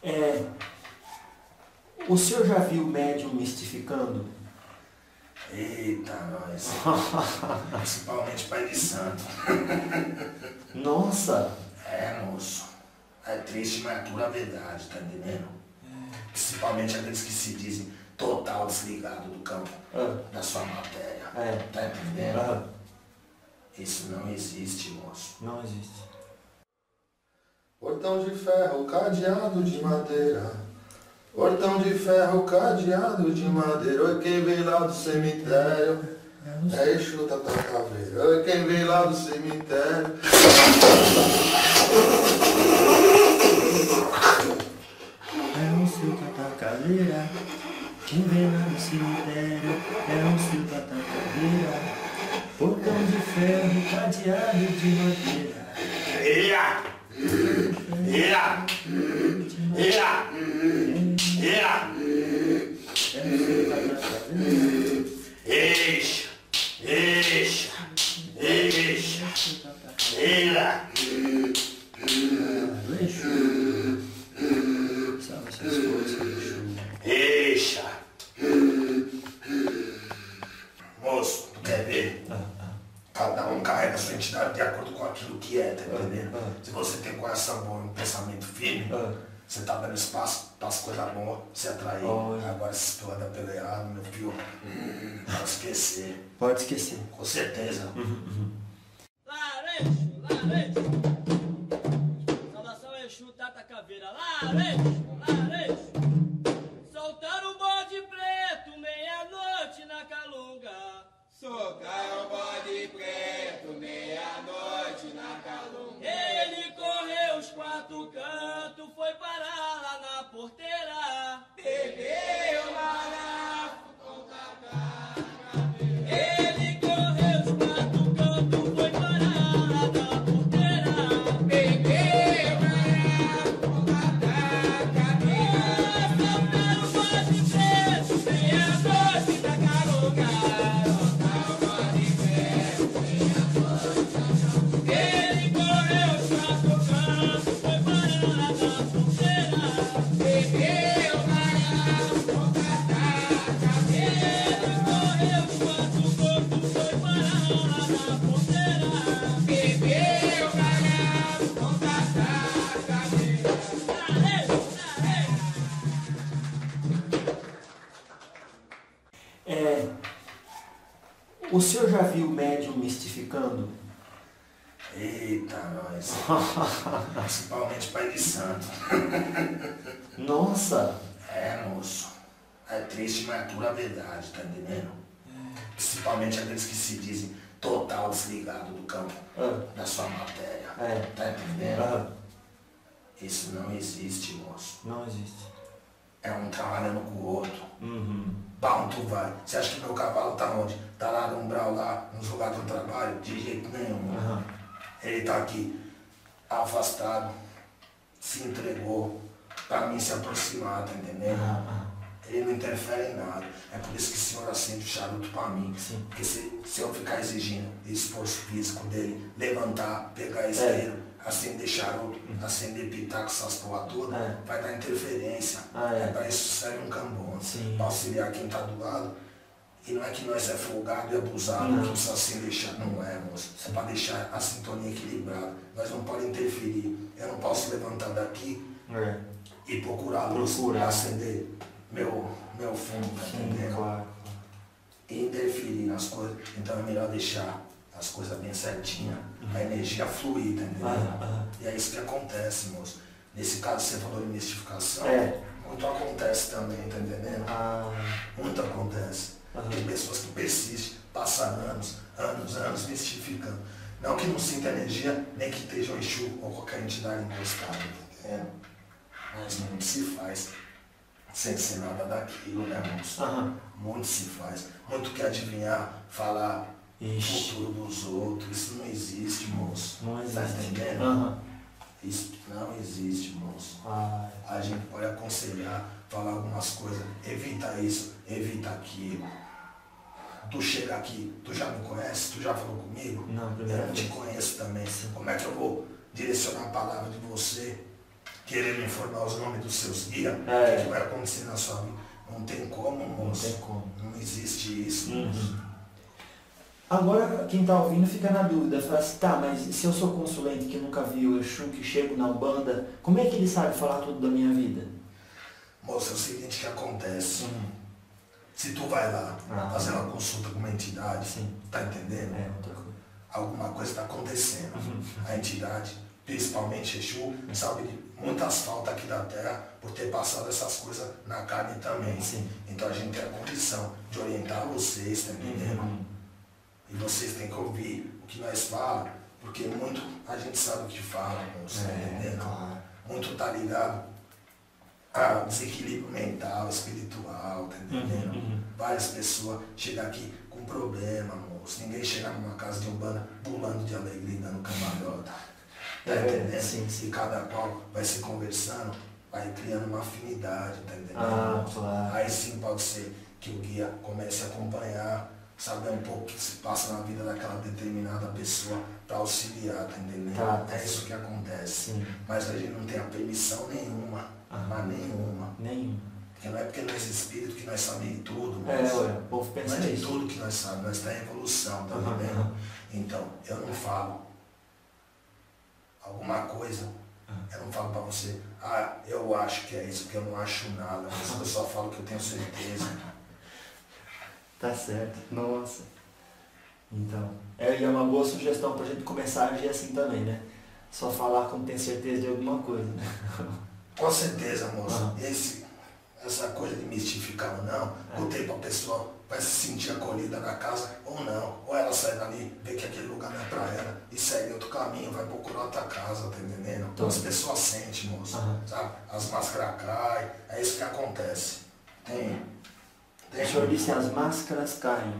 É, o senhor já viu médium mistificando? Eita, nós. Principalmente pai de santo. Nossa! É, moço. É triste, mas é pura verdade, tá entendendo? Principalmente aqueles que se dizem total desligado do campo da sua matéria. Tá entendendo? Isso não existe, moço. Não existe. Portão de ferro, cadeado de madeira. Portão de ferro, cadeado de madeira. Oi, quem veio lá do cemitério. É Exu, Tata Caveira. Oi, quem veio lá do cemitério. É um seu Tata Caveira. Quem vem lá do cemitério. É um seu Tata Caveira. Portão de ferro, cadeado de madeira. Ia! Ia! Ia! Ia! Eixa! Eixa! Eixa! Ira! Salve essas forças, Exu. Eixa! Moço, tu quer ver? Cada um carrega a sua entidade de acordo com aquilo que é, tá entendendo? Se você tem coração bom e um pensamento firme, você tá dando espaço para as coisas boas se atrair. Agora se tu anda pelo errado, meu filho, pode esquecer. Pode esquecer. Com certeza. Larejo, Larejo. Saudação Exu, Tata Caveira. Larejo, Larejo. Soltaram o bode preto, meia-noite na Calunga. Soltaram o bode preto, meia-noite na Calunga. Ele correu os quatro cantos, foi parar lá na porteira. Bebeu marafo com tacá. Ele correu os quatro cantos, foi parar lá na porteira. Bebeu marafo com tacá. Soltaram o bode preto, meia-noite na Calunga. Ele correu os quatro cantos, foi parar lá na porteira. Bebeu marafo com tacá. Ele correu os quatro cantos, foi parar lá na porteira. Bebeu marafo com tacá. É, o senhor já viu médium mistificando? Eita, nós. Principalmente pai de santo. Nossa! É, moço. É triste, mas é pura verdade, tá entendendo? Principalmente aqueles que se dizem total desligado do campo da sua matéria. Tá entendendo? Isso não existe, moço. Não existe. É um trabalhando com o outro. Pra onde tu vai? Você acha que meu cavalo tá onde? Tá lá no umbral, lá, nos lugares do trabalho? De jeito nenhum. Ele tá aqui, afastado, se entregou pra mim se aproximar, tá entendendo? Ele não interfere em nada. É por isso que o senhor acende o charuto pra mim. Porque se eu ficar exigindo esforço físico dele, levantar, pegar isqueiro, acender charuto, acender pitaco, essas porra toda, vai dar interferência. É pra isso que serve um cambona. Pra auxiliar quem tá do lado. E não é que nós é folgado e abusado, que precisa assim deixar. Não é, moço. É pra deixar a sintonia equilibrada. Nós não podemos interferir. Eu não posso levantar daqui e procurar a luz pra acender meu fundo, tá entendendo? Claro. E interferir nas coisas. Então é melhor deixar as coisas bem certinhas, a energia fluir, tá entendendo? E é isso que acontece, moço. Nesse caso você falou de mistificação, muito acontece também, tá entendendo? Muito acontece. Tem pessoas que persistem, passam anos mistificando. Não que não sinta energia, nem que esteja um Exu ou qualquer entidade encostada, tá entendendo? Mas muito se faz sem ser nada daquilo, né, moço? Muito se faz. Muito quer adivinhar, falar o futuro dos outros. Isso não existe, moço. Não existe. Tá entendendo? Isso não existe, moço. A gente pode aconselhar, falar algumas coisas. Evita isso, evita aquilo. Tu chega aqui, tu já me conhece? Tu já falou comigo? Não, eu não te conheço também. Como é que eu vou direcionar a palavra de você querer me informar os nomes dos seus guias, o que vai acontecer na sua vida. Não tem como, moço. Não tem como. Não existe isso, moço. Agora, quem está ouvindo fica na dúvida, fala assim, tá, mas se eu sou consulente que nunca vi o Exu, que chego na Umbanda, como é que ele sabe falar tudo da minha vida? Moço, é o seguinte que acontece. Se tu vai lá fazer uma consulta com uma entidade, tá entendendo? Outra coisa. Alguma coisa está acontecendo. A entidade, principalmente Exu, sabe de muitas faltas aqui da Terra por ter passado essas coisas na carne também. Sim. Então a gente tem a condição de orientar vocês, tá entendendo? E vocês têm que ouvir o que nós falamos, porque muito a gente sabe o que fala, moço, tá entendendo? Claro. Muito tá ligado a desequilíbrio mental, espiritual, tá entendendo? Várias pessoas chegam aqui com problema, moço. Ninguém chega numa casa de Umbanda pulando de alegria, dando cambalhota. Tá entendendo? Sim. E cada qual vai se conversando, vai criando uma afinidade, tá entendendo? Claro. Aí sim pode ser que o guia comece a acompanhar, saber um pouco o que se passa na vida daquela determinada pessoa para auxiliar, tá entendendo? Tá. É isso que acontece. Sim. Mas a gente não tem a permissão nenhuma, mas nenhuma. Porque não é porque nós espíritos que nós sabemos tudo, mas o povo não pensa é de isso. tudo que nós sabemos, nós estamos em evolução, tá entendendo? Então, eu não falo alguma coisa, eu não falo pra você, eu acho que é isso, porque eu não acho nada, mas eu só falo que eu tenho certeza. Tá certo. Nossa. Então, e é uma boa sugestão pra gente começar a agir assim também, né? Só falar quando tem certeza de alguma coisa, né? Com certeza, moço. Essa coisa de mistificar ou não, o tempo a pessoa vai se sentir acolhida na casa ou não. Ou ela sai dali, vê que aquele lugar não é pra ela e segue outro caminho, vai procurar outra casa, tá entendendo? Então as pessoas sentem, moço, sabe? As máscaras caem, é isso que acontece. O senhor disse as máscaras caem.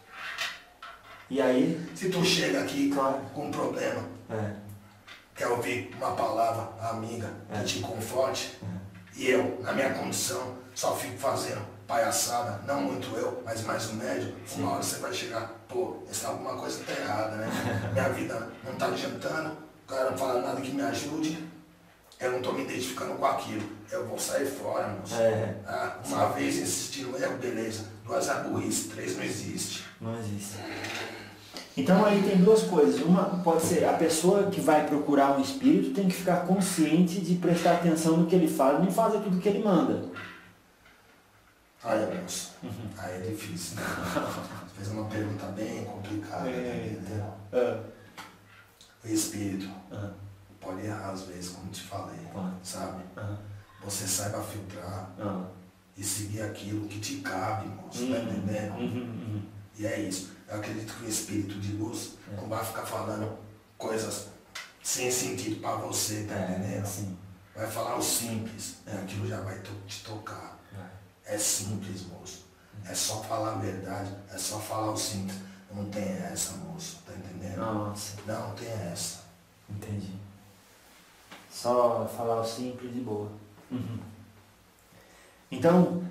E aí? Se tu chega aqui com um problema, quer ouvir uma palavra amiga que te conforte, e eu, na minha condição, só fico fazendo palhaçada, não muito eu, mas mais o médio, uma hora você vai chegar, alguma coisa tá errada, né? Minha vida não tá adiantando, o cara não fala nada que me ajude, eu não tô me identificando com aquilo, eu vou sair fora, moço. Uma vez insistindo, beleza, 2 é burrice, 3 não existe. Não existe. Então aí tem duas coisas. Uma pode ser a pessoa que vai procurar um espírito tem que ficar consciente de prestar atenção no que ele fala e não fazer tudo o que ele manda. Aí, moço, aí é difícil. Né? Você fez uma pergunta bem complicada. O espírito pode errar às vezes, como te falei, sabe? Você saiba filtrar e seguir aquilo que te cabe, moço, tá entendendo? E é isso. Eu acredito que o espírito de luz não vai ficar falando coisas sem sentido para você, tá entendendo? Sim. Vai falar o simples, aquilo já vai te tocar. É simples, moço. É só falar a verdade, é só falar o simples. Não tem essa, moço, tá entendendo? Nossa. Não tem essa. Entendi. Só falar o simples e boa. Então,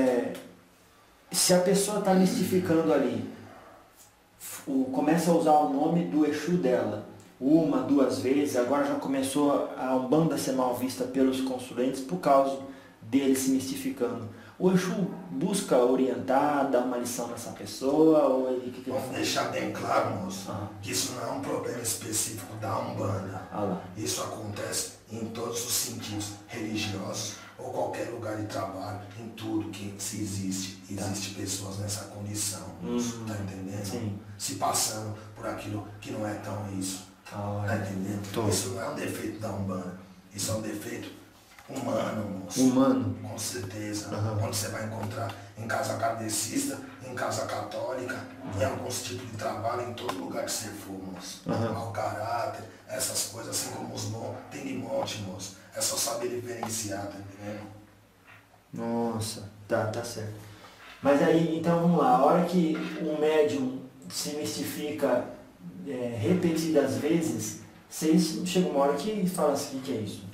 se a pessoa está mistificando ali, começa a usar o nome do Exu dela, 1, 2 vezes, agora já começou a Umbanda ser mal vista pelos consulentes por causa dele se mistificando. O Exu busca orientar, dar uma lição nessa pessoa, ou ele... Vamos deixar bem claro, moço, que isso não é um problema específico da Umbanda. Isso acontece em todos os sentidos, religiosos ou qualquer lugar de trabalho, em tudo que se existe. Existe pessoas nessa condição, moço, tá entendendo? Sim. Se passando por aquilo que não é tão isso. Tá entendendo? Isso não é um defeito da Umbanda, isso é um defeito humano, moço. Humano. Com certeza. Onde você vai encontrar em casa kardecista, em casa católica, em alguns tipos de trabalho, em todo lugar que você for, moço. Mau caráter, essas coisas, assim como os bons, tem de monte, moço. É só saber diferenciar, tá entendendo? Nossa, tá certo. Mas aí, então vamos lá, a hora que um médium se mistifica repetidas vezes, chega uma hora que fala assim, o que é isso?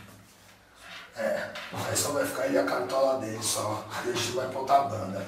Aí só vai ficar ele e a cartola dele só. Deixa vai pra outra banda.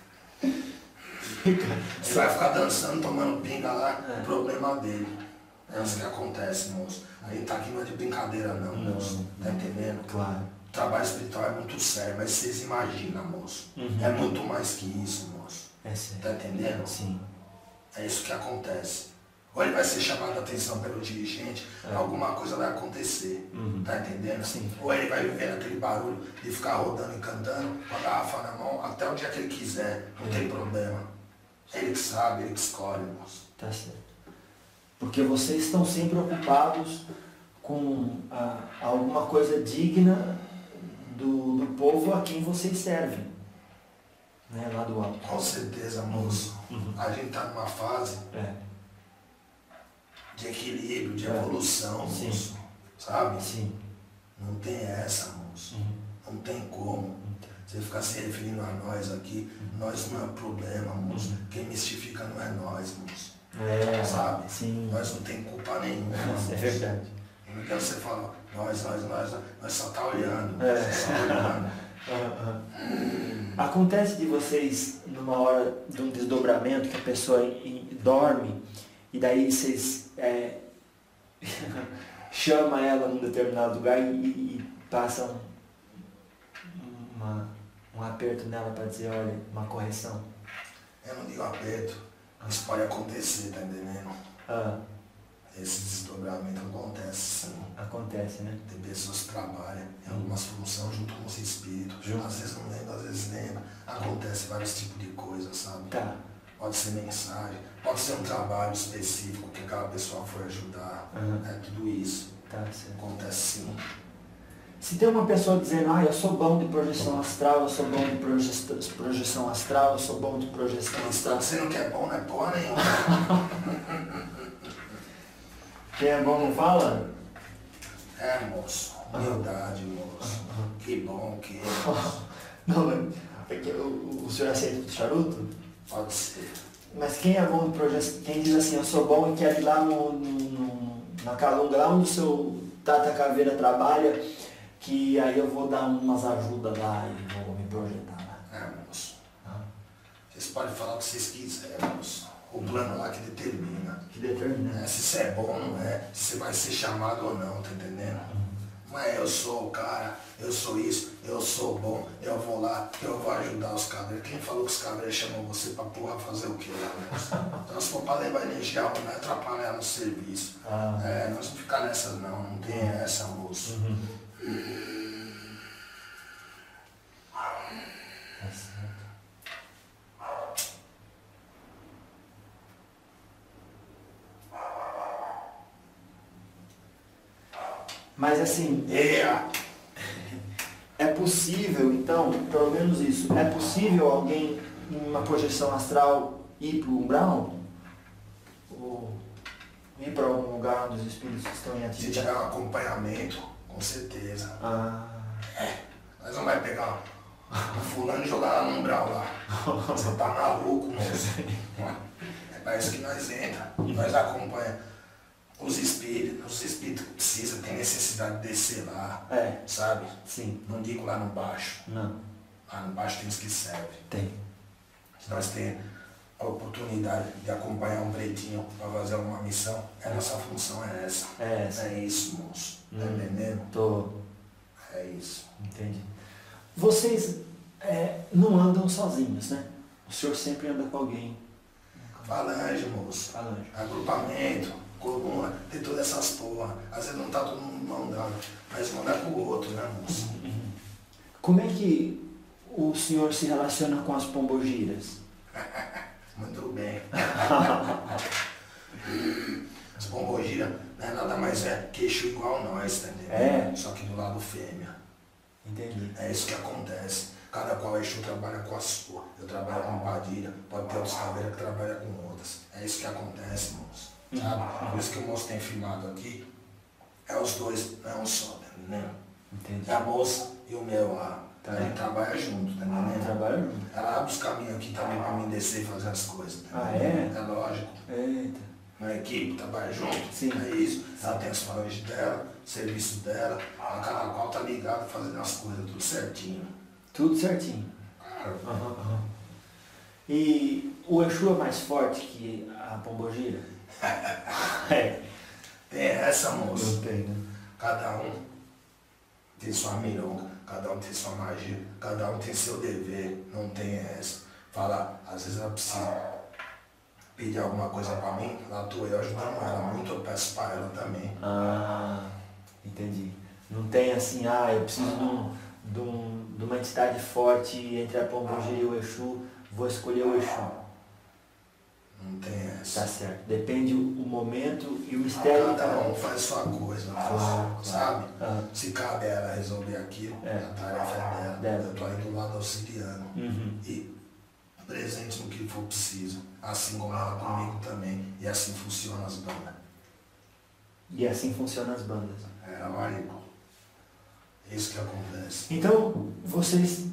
Ele vai ficar dançando, tomando pinga lá, o problema dele. É isso que acontece, moço. A gente tá aqui não é de brincadeira não, moço. Tá entendendo? Claro. O trabalho espiritual é muito sério, mas vocês imaginam, moço. É muito mais que isso, moço. É sério. Tá entendendo? Sim. É isso que acontece. Ou ele vai ser chamado a atenção pelo dirigente, alguma coisa vai acontecer. Tá entendendo? Sim. Ou ele vai viver naquele barulho de ficar rodando e cantando com a garrafa na mão até o dia que ele quiser. Não tem problema. Ele que sabe, ele que escolhe, moço. Tá certo. Porque vocês estão sempre ocupados com alguma coisa digna do povo a quem vocês servem. Né? Lá do alto. Com certeza, moço. A gente tá numa fase de equilíbrio, de evolução, Sim. moço. Sabe? Sim. Não tem essa, moço. Não tem como. Você ficar se referindo a nós aqui, nós não é problema, moço. Quem mistifica não é nós, moço. Sabe? Sim. Nós não tem culpa nenhuma, moço. É verdade. Não quero você falar, nós só tá olhando. Só olhando. Acontece de vocês, numa hora de um desdobramento, que a pessoa dorme, e daí vocês chamam ela num determinado lugar e passam um aperto nela para dizer, olha, uma correção. Eu não digo aperto, isso pode acontecer, tá entendendo? Esse desdobramento acontece, sim. Acontece, né? Tem pessoas que trabalham em algumas funções junto com os espíritos. Às vezes não lembra, às vezes lembra. Acontece vários tipos de coisas, sabe? Tá. Pode ser mensagem, pode ser um trabalho específico que aquela pessoa foi ajudar. É tudo isso. Tá certo. Acontece sim. Se tem uma pessoa dizendo, eu sou bom de projeção astral, eu sou bom de projeção astral, eu sou bom de projeção astral. Você não quer bom, não é porra nenhuma. Quem é bom não fala? É, moço. Humildade, moço. Que bom que é, moço. Não, é que o senhor aceita o charuto? Pode ser. Mas quem é bom de projeção, quem diz assim, eu sou bom e quer ir lá na Calunga, lá onde o seu Tata Caveira trabalha, que aí eu vou dar umas ajudas lá e vou me projetar lá. É, moço. Vocês podem falar o que vocês quiserem, moço. O plano lá que determina. Que determina. Se você é bom ou não é, se você vai ser chamado ou não, tá entendendo? Mas eu sou o cara, eu sou isso, eu sou bom, eu vou lá, eu vou ajudar os cabreiros. Quem falou que os cabreiros chamam você pra porra fazer o quê lá, moço? Então se for pra levar energia, não é atrapalhar no serviço. Nós não ficar nessa não tem essa, moço. Tá certo. Mas assim, é possível, então, pelo menos isso, é possível alguém em uma projeção astral ir para o umbral? Ou ir para algum lugar onde os espíritos estão em Se atividade? tiver um acompanhamento, com certeza. Nós não vai pegar o fulano e jogar lá no umbral lá. Você tá maluco, moço. É para isso que nós entra, nós acompanha. Os espíritos precisam, tem necessidade de descer lá, sabe? Sim. Não digo lá no baixo. Não. Lá no baixo tem os que servem. Tem. Se nós temos a oportunidade de acompanhar um pretinho para fazer uma missão, a nossa função é essa. É essa. É isso, moço. Tá entendendo? Tô. É isso. Entendi. Vocês não andam sozinhos, né? O senhor sempre anda com alguém. Falange, moço. Falange. Agrupamento, coluna, tem todas essas porra. Às vezes não tá todo mundo mão dada, mas um é com o outro, né, moço? Como é que o senhor se relaciona com as pombogiras? Muito bem. As pombogiras não é nada mais queixo igual nós, tá entendendo? Só que do lado fêmea. Entendi. É isso que acontece. Cada qual Exu trabalha com a sua. Eu trabalho com padilha, pode ter outros caveiras que trabalham com outras. É isso que acontece, moço. Sabe? Por isso que o moço tem filmado aqui. É os dois, não é um só, tá entendendo? Entendi. É a moça e o meu lá. A gente trabalha junto, tá entendendo? Trabalha junto. Ela abre os caminhos aqui também pra mim descer e fazer as coisas. Tá Ah, é? É lógico. Eita. Na equipe, trabalha junto. Sim. É isso. Ela tem os falanges dela, o serviço dela. A cada qual tá ligado fazendo as coisas tudo certinho. Tudo certinho. E o Exu é mais forte que a pombogira? Tem essa, moço. Não tem, né? Cada um tem sua milonga, cada um tem sua magia, cada um tem seu dever, não tem essa. Fala, às vezes ela precisa pedir alguma coisa pra mim, lá tô eu ajudando ela, muito eu peço pra ela também. Ah, entendi. Não tem assim, eu preciso de uma entidade forte entre a Pombogira e o Exu, vou escolher o Exu. Não tem essa. Tá certo. Depende o momento e o mistério de Cada um faz sua coisa, Claro. sabe? Ah. Se cabe a ela resolver aquilo, a tarefa é dela. Eu tô aí do lado auxiliando. E presente no que for preciso. Assim como ela comigo também. E assim funcionam as bandas. E assim funcionam as bandas. Olha, isso que acontece. Então, vocês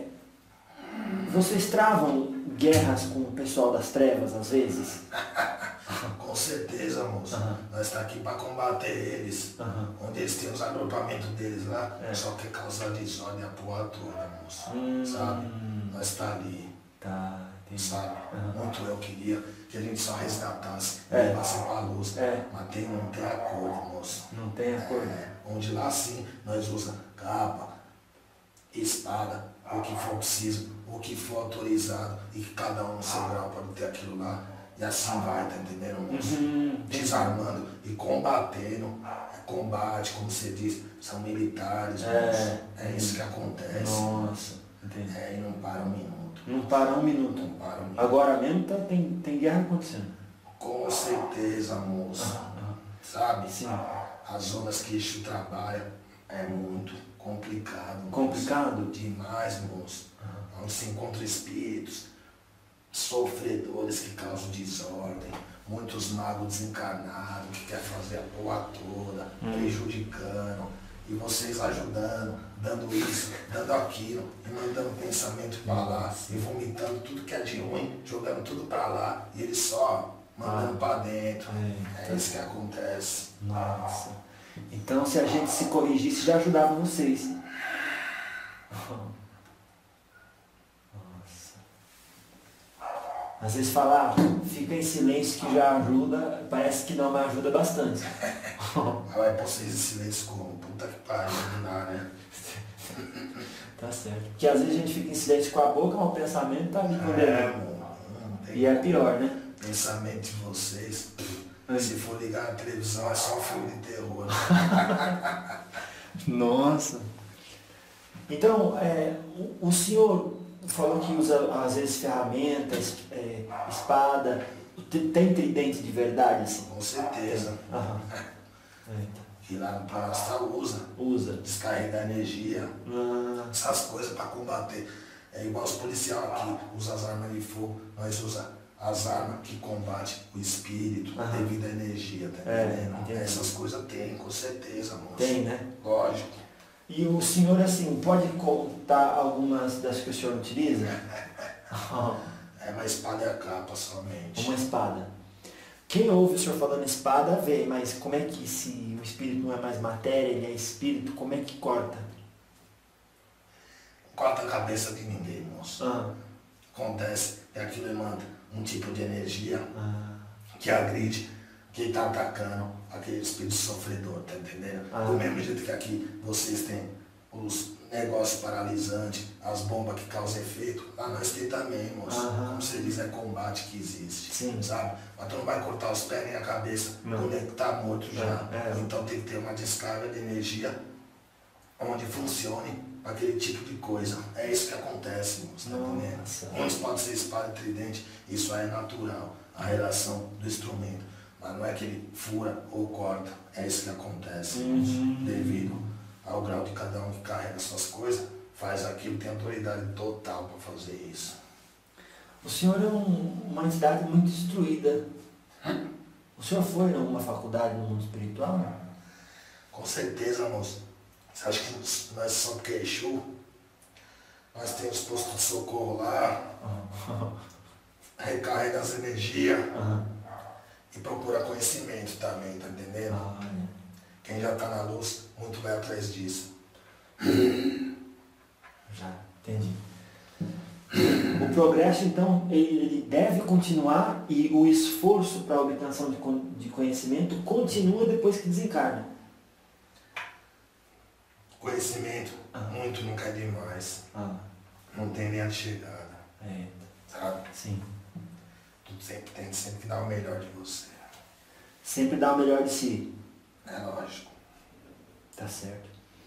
travam guerras com o pessoal das trevas, às vezes? Com certeza, moço. Nós estamos aqui para combater eles. Onde eles têm os agrupamentos deles lá, só quer causar desordem a porra toda, moço. Sabe? Nós estamos ali. Tá, entendi. Sabe? Muito eu queria que a gente só resgatasse, levasse pra luz. Mas não tem acordo, moço. Não tem acordo? Onde lá sim nós usa capa, espada, o que for preciso, o que for autorizado, e que cada um no seu grau pode ter aquilo lá. E assim vai, tá entendendo, moço? Desarmando e combatendo. Combate, como você disse, são militares, moço. É isso que acontece. Nossa, entendi. E não para um minuto. Não para um minuto. Não para um minuto. Agora mesmo tem guerra acontecendo. Com certeza, moço. Sabe? Sim. As zonas que Exu trabalha é muito complicado. Moço. Complicado? Demais, moço. Onde se encontram espíritos, sofredores que causam desordem, muitos magos desencarnados que querem fazer a porra toda, prejudicando, e vocês ajudando, dando isso, dando aquilo, e mandando pensamento pra lá, e vomitando tudo que é de ruim, jogando tudo pra lá, e eles só mandando pra dentro. É isso que acontece. Nossa. Então, se a gente se corrigisse, já ajudava vocês. Nossa. Às vezes falar, fica em silêncio que já ajuda, parece que não, mas ajuda bastante. Mas vai pra vocês em silêncio como? Puta que pariu, não dá, né? Tá certo. Porque às vezes a gente fica em silêncio com a boca, mas o pensamento tá ali com o dedo. E é pior, né? Pensamento de vocês, se for ligar na televisão é só um filme de terror. Nossa. Então, o senhor falou que usa às vezes ferramentas, espada, tem tridente de verdade assim? Com certeza. Que lá no Parastral usa. Descarrega energia, essas coisas para combater. É igual os policiais aqui, usa as armas de fogo, nós usamos as armas que combatem o espírito devido à energia, tá entendendo? Essas coisas tem, com certeza, moço. Tem, né? Lógico. E o senhor, assim, pode contar algumas das que o senhor utiliza? É uma espada e a capa somente. Uma espada. Quem ouve o senhor falando espada vê, mas como é que se o espírito não é mais matéria, ele é espírito, como é que corta? Corta a cabeça de ninguém, moço. Acontece que aquilo emana um tipo de energia que agride quem está atacando aquele espírito sofredor, tá entendendo? Do mesmo jeito que aqui vocês têm os negócios paralisantes, as bombas que causam efeito, lá nós temos também, moço. Como você diz, é combate que existe. Sim. Sabe? Mas tu não vai cortar os pés nem a cabeça, o nego tá morto já. Então tem que ter uma descarga de energia onde funcione aquele tipo de coisa. É isso que acontece, moço, tá entendendo? Uns pode ser espada e tridente, isso aí é natural, a relação do instrumento. Mas não é que ele fura ou corta, é isso que acontece, moço. Devido ao grau de cada um que carrega suas coisas, faz aquilo, tem autoridade total para fazer isso. O senhor é uma entidade muito instruída. O senhor foi em alguma faculdade no mundo espiritual? Com certeza, moço. Você acha que nós somos Exu? Nós temos postos de socorro lá, recarrega as energias e procura conhecimento também, tá entendendo? Quem já tá na luz, muito vai atrás disso. Já, entendi. O progresso, então, ele deve continuar e o esforço para a obtenção de conhecimento continua depois que desencarna. Conhecimento, muito nunca é demais. Não tem linha de chegada. Sabe? Sim. Tu sempre tem que dar o melhor de você. Sempre dá o melhor de si. É lógico. Tá certo.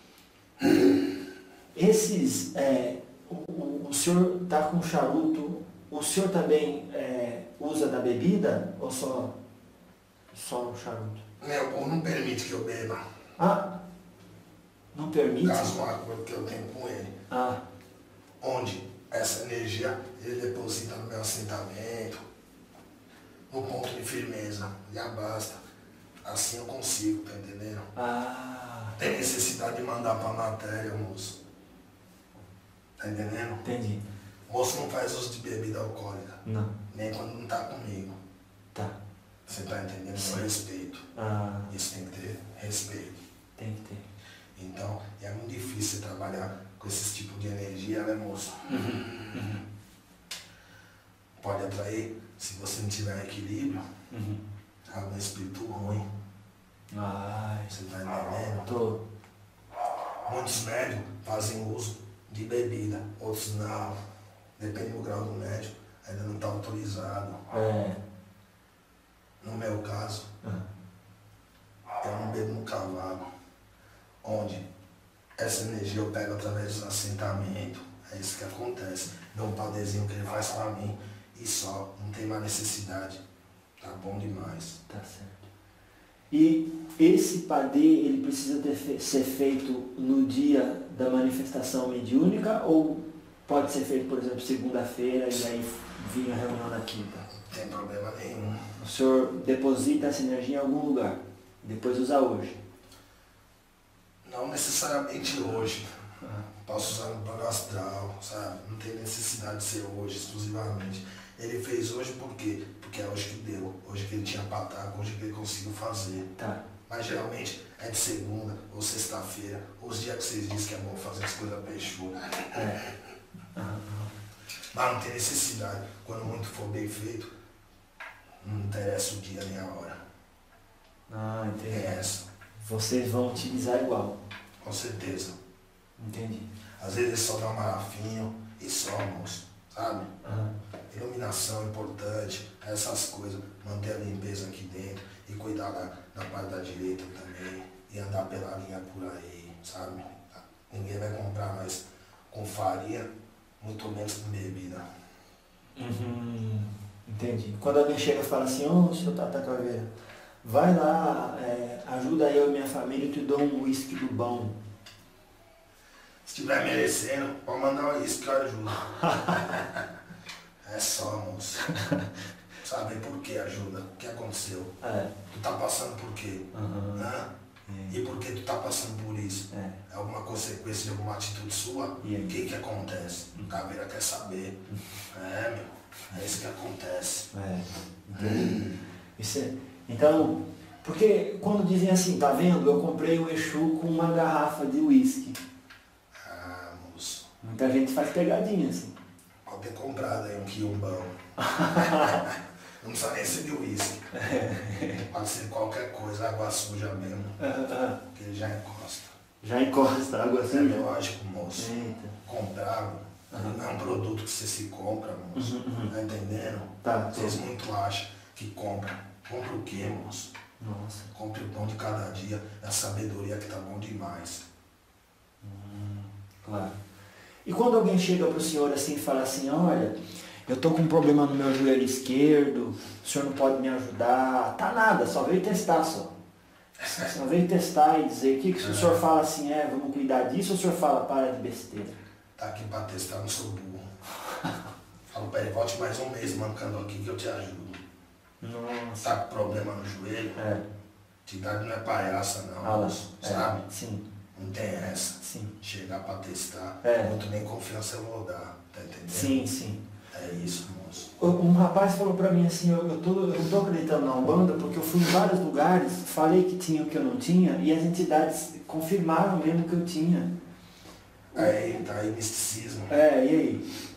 Esses, o senhor tá com charuto, o senhor também usa da bebida ou só o charuto? Meu povo não permite que eu beba. Não permite? Caso um acordo que eu tenho com ele. Onde essa energia ele deposita no meu assentamento, no ponto de firmeza, já basta. Assim eu consigo, tá entendendo? Tem necessidade de mandar pra matéria, moço. Tá entendendo? Entendi. O moço não faz uso de bebida alcoólica. Não. Nem quando não tá comigo. Tá. Você tá entendendo? Eu respeito. Isso tem que ter respeito. Tem que ter. Então, é muito difícil você trabalhar com esse tipo de energia, né, moço? Pode atrair, se você não tiver equilíbrio, algum espírito ruim. Você tá entendendo? Tô. Muitos médios fazem uso de bebida, outros não. Depende do grau do médico, ainda não está autorizado. No meu caso, eu não bebo no cavalo, onde essa energia eu pego através dos assentamentos. É isso que acontece. Dou um padezinho que ele faz pra mim e só, não tem mais necessidade. Tá bom demais. Tá certo. E esse padê, ele precisa ser feito no dia da manifestação mediúnica ou pode ser feito, por exemplo, segunda-feira e aí vir a reunião na quinta? Não tem problema nenhum. O senhor deposita essa energia em algum lugar, depois usa hoje? Não necessariamente hoje. Posso usar no plano astral, sabe? Não tem necessidade de ser hoje, exclusivamente. Ele fez hoje por quê? Porque é hoje que deu, hoje que ele tinha pataco, hoje que ele conseguiu fazer. Tá. Mas geralmente é de segunda ou sexta-feira, ou os dias que vocês dizem que é bom fazer as coisas peixudas. Mas não tem necessidade. Quando muito for bem feito, não interessa o dia nem a hora. Entendi. É essa. Vocês vão utilizar igual. Com certeza. Entendi. Às vezes só dá um marafinho e só, moço, sabe? Iluminação é importante, essas coisas, manter a limpeza aqui dentro e cuidar da parte da direita também e andar pela linha por aí, sabe? Ninguém vai comprar mais com farinha, muito menos com bebida. Entendi. Quando alguém chega e fala assim, ô, seu Tata Caveira, vai lá, ajuda eu e minha família, eu te dou um uísque do bom. Se estiver merecendo, pode mandar o uísque que eu ajudo. É só, moço. Sabe por que ajuda? O que aconteceu? Tu tá passando por quê? E por que tu tá passando por isso? É alguma consequência de alguma atitude sua? O que acontece? O Caveira quer saber. É isso que acontece. Então, porque quando dizem assim, tá vendo? Eu comprei o Exu com uma garrafa de uísque. Moço. Muita gente faz pegadinha assim. Pode ter comprado aí um quiumbão. Não precisa nem ser de uísque. Pode ser qualquer coisa, água suja mesmo. Que ele já encosta. Já encosta, água suja? É lógico, moço. Comprar não é um produto que você se compra, moço. Tá entendendo? Vocês muito acham que compra. Compra o quê, moço? Nossa. Compre o pão de cada dia, a sabedoria que tá bom demais. Claro. E quando alguém chega pro senhor assim e fala assim, olha, eu tô com um problema no meu joelho esquerdo, o senhor não pode me ajudar, tá nada, só veio testar só. Só veio testar e dizer, o que o senhor fala assim, vamos cuidar disso, ou o senhor fala, para de besteira? Tá aqui pra testar, não sou burro. Falo pra ele, volte mais um mês mancando aqui que eu te ajudo. Nossa. Tá com problema no joelho? Entidade não é palhaça não, moço, sabe? Sim. Não tem essa. Sim. Chegar pra testar, muito nem confiança eu vou dar, tá Sim, entendendo? sim. É isso, moço. Um rapaz falou pra mim assim, eu não tô acreditando na Umbanda porque eu fui em vários lugares, falei que tinha o que eu não tinha e as entidades confirmaram mesmo que eu tinha. Aí, tá aí misticismo. E aí?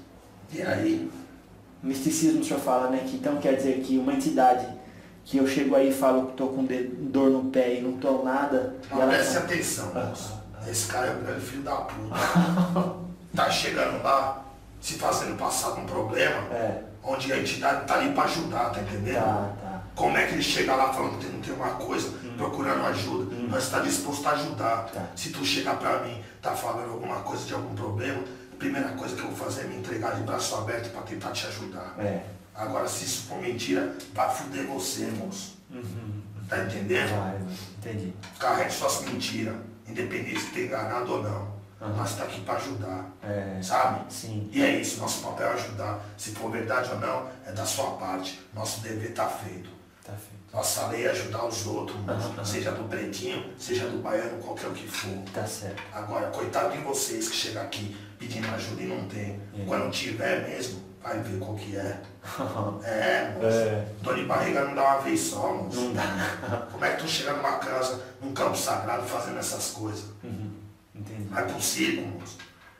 E aí? Misticismo, o senhor fala, né? Que então quer dizer que uma entidade que eu chego aí e falo que estou com dor no pé e não estou nada... Mas preste atenção, moço. Esse cara é um grande filho da puta. Tá chegando lá, se fazendo passar de um problema, onde a entidade tá ali para ajudar, tá entendendo? Tá. Como é que ele chega lá falando que não tem uma coisa, procurando ajuda, mas está disposto a ajudar. Tá. Se tu chegar para mim, tá falando alguma coisa de algum problema, a primeira coisa que eu vou fazer é me entregar de braço aberto para tentar te ajudar. Agora, se isso for mentira, vai fuder você, moço. Tá entendendo? Vai, entendi. Carregue suas mentiras, independente se tem enganado ou não. Mas tá aqui para ajudar, sabe? Sim. E é isso, nosso papel é ajudar. Se for verdade ou não, é da sua parte. Nosso dever tá feito. Tá feito. Nossa lei é ajudar os outros, seja do pretinho, seja do baiano, qualquer o que for. Tá certo. Agora, coitado de vocês que chegam aqui pedindo ajuda e não tem. Quando tiver mesmo, vai ver qual que é. Moço. Dor de barriga não dá uma vez só, moço. Não dá. Como é que tu chega numa casa, num campo sagrado, fazendo essas coisas? Entendi. Não é possível, moço.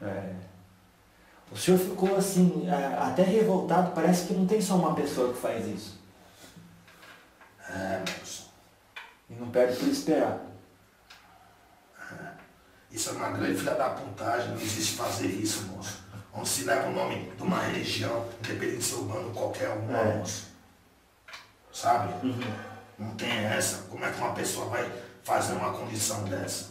O senhor ficou assim, até revoltado, parece que não tem só uma pessoa que faz isso. Moço. E não perde por esperar. Isso é uma grande filha da putagem, não existe fazer isso, moço. Onde se leva o nome de uma religião, independente de ser urbano, qualquer um, moço. Sabe? Não tem essa. Como é que uma pessoa vai fazer uma condição dessa?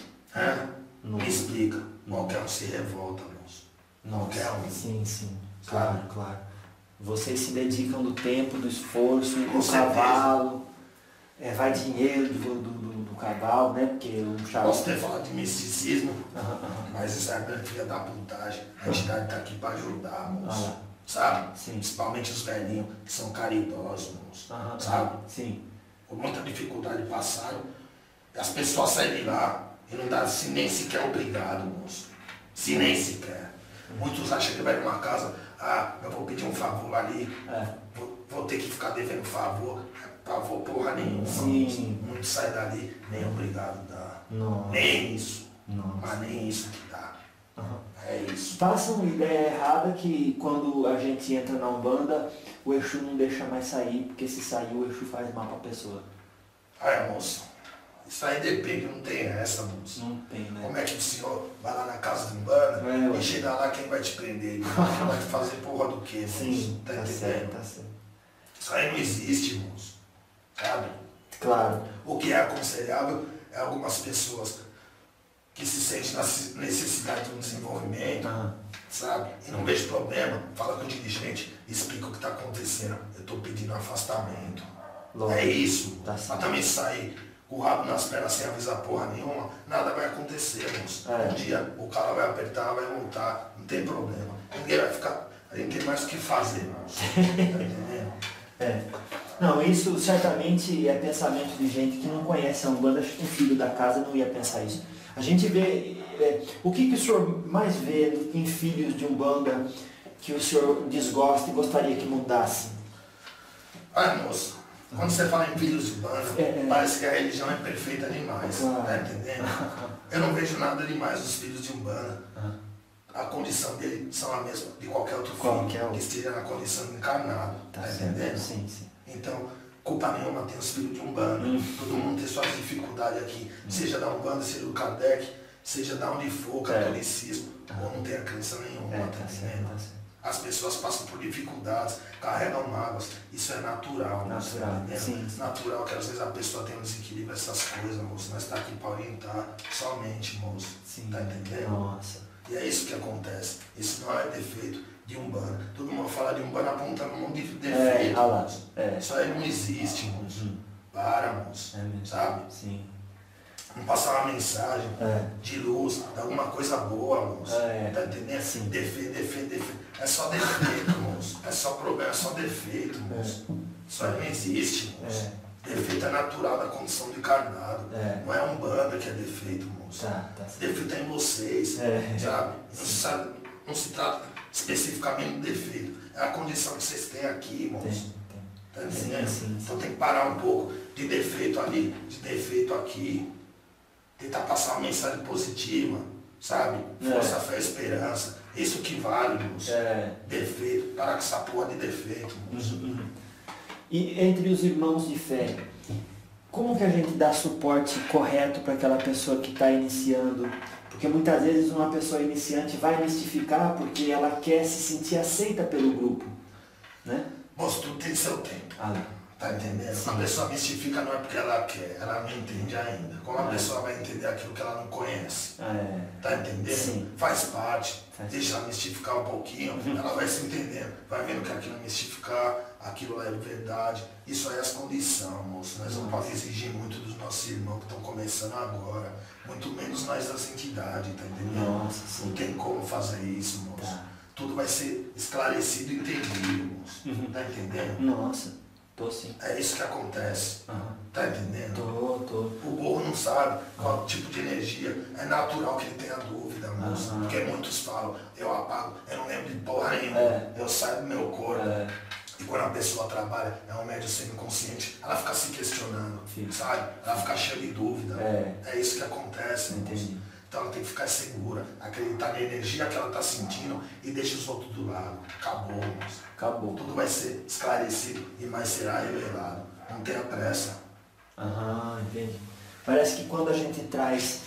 Me explica. Qualquer um se revolta, moço. Qualquer um. Sim. Claro. Vocês se dedicam do tempo, do esforço, Com do certeza. cavalo. Vai dinheiro do cavalo, né? Porque o Posso ter falado de misticismo, mas isso é a grande filha da putagem. A entidade tá aqui para ajudar, moço. Sabe? Sim. Principalmente os velhinhos que são caridosos, moço. Sabe? Sim. Com muita dificuldade passaram. E as pessoas saem de lá e não dá se nem sequer obrigado, moço. Se nem sequer. Muitos acham que vai numa casa, eu vou pedir um favor ali, vou ter que ficar devendo favor. Favor porra nenhuma. Sim. Muitos saem dali, nem obrigado dá. Nossa. Nem isso. Nossa. Mas nem isso que dá. É isso. Passa uma ideia errada que quando a gente entra na Umbanda, o Exu não deixa mais sair, porque se sair o Exu faz mal pra pessoa. Moço, isso aí depende, não tem essa, moço. Não tem, né? Como é que o senhor vai lá na casa de Umbanda e chega lá, quem vai te prender? Vai te fazer porra do quê, moço? Sim, tá tá entendendo? certo, tá certo. Isso aí não existe, moço. Sabe? Claro. O que é aconselhável é algumas pessoas que se sentem na necessidade de um desenvolvimento, sabe? E não vejo problema, fala com o dirigente, explica o que está acontecendo. Eu estou pedindo afastamento. Lógico. É isso. Tá Mas certo. também sair com o rabo nas pernas sem avisar porra nenhuma, nada vai acontecer, moço. Um dia o cara vai apertar, vai voltar, não tem problema. Ninguém vai ficar. A gente tem mais o que fazer, moço. Tá entendendo? Não, isso certamente é pensamento de gente que não conhece a Umbanda. Acho que um filho da casa não ia pensar isso. A gente vê, o que o senhor mais vê em filhos de Umbanda que o senhor desgosta e gostaria que mudasse? Moço, quando você fala em filhos de Umbanda, parece que a religião é perfeita demais, tá entendendo? Eu não vejo nada demais nos filhos de Umbanda. A condição dele são a mesma de qualquer outro filho que esteja na condição de encarnado, tá entendendo? Sim. Então, culpa nenhuma tem os filhos de Umbanda. Todo mundo tem suas dificuldades aqui, seja da Umbanda, seja do Kardec, seja da onde for, catolicismo, ou não tem a crença nenhuma, tá entendendo? As pessoas passam por dificuldades, carregam mágoas, isso é natural, moço, tá entendendo? Natural que às vezes a pessoa tem um desequilíbrio, essas coisas, moço, nós está aqui para orientar somente, moço, tá entendendo? Nossa. E é isso que acontece, isso não é defeito de Umbanda. Todo mundo fala de Umbanda apontando um monte de defeito, moço. Isso aí não existe, moço. Para, moço, sabe? Sim. Não passar uma mensagem de luz, de alguma coisa boa, moço. Tá entendendo? Sim. Defeito. É só defeito, moço. É só problema, é só defeito, moço. Isso aí não existe, moço. Defeito é natural da condição de encarnado. Não é Umbanda que é defeito, moço. Defeito é em vocês, sabe? Não se trata especificamente de defeito. É a condição que vocês têm aqui, moço. Tá entendendo? Então tem que parar um pouco de defeito ali, de defeito aqui. Tentar passar uma mensagem positiva, sabe? Força, fé, esperança. Isso que vale, moço. Defeito. Para com essa porra de defeito, moço. E entre os irmãos de fé, como que a gente dá suporte correto para aquela pessoa que está iniciando? Porque muitas vezes uma pessoa iniciante vai mistificar porque ela quer se sentir aceita pelo grupo, né? Moço, tudo tem seu tempo. Ah, Tá entendendo? sim. A pessoa mistifica não é porque ela quer, ela não entende ainda. Como a pessoa vai entender aquilo que ela não conhece? Tá entendendo? Sim. Faz parte. Faz Deixa ela mistificar um pouquinho, ela vai se entendendo. Vai vendo que aquilo é mistificar, aquilo é verdade. Isso aí é as condições, moço. Nós não podemos exigir muito dos nossos irmãos que estão começando agora. Muito menos nós das entidades, tá entendendo? Nossa, sim. Não tem como fazer isso, moço. Tá. Tudo vai ser esclarecido e entendido, moço. Tá entendendo? Nossa, tô sim. É isso que acontece. Tá entendendo? Tô. O burro não sabe qual tipo de energia. É natural que ele tenha dúvida, moço. Porque muitos falam, eu apago, eu não lembro de porra nenhuma. Eu saio do meu corpo. E quando a pessoa trabalha, é um médium semi-consciente, ela fica se questionando, sabe? Ela fica cheia de dúvida. É isso que acontece, moço. Então ela tem que ficar segura, acreditar na energia que ela está sentindo e deixa os outros do lado. Acabou, moço. Acabou. Tudo vai ser esclarecido e mais será revelado. Não tenha pressa. Entendi. Parece que quando a gente traz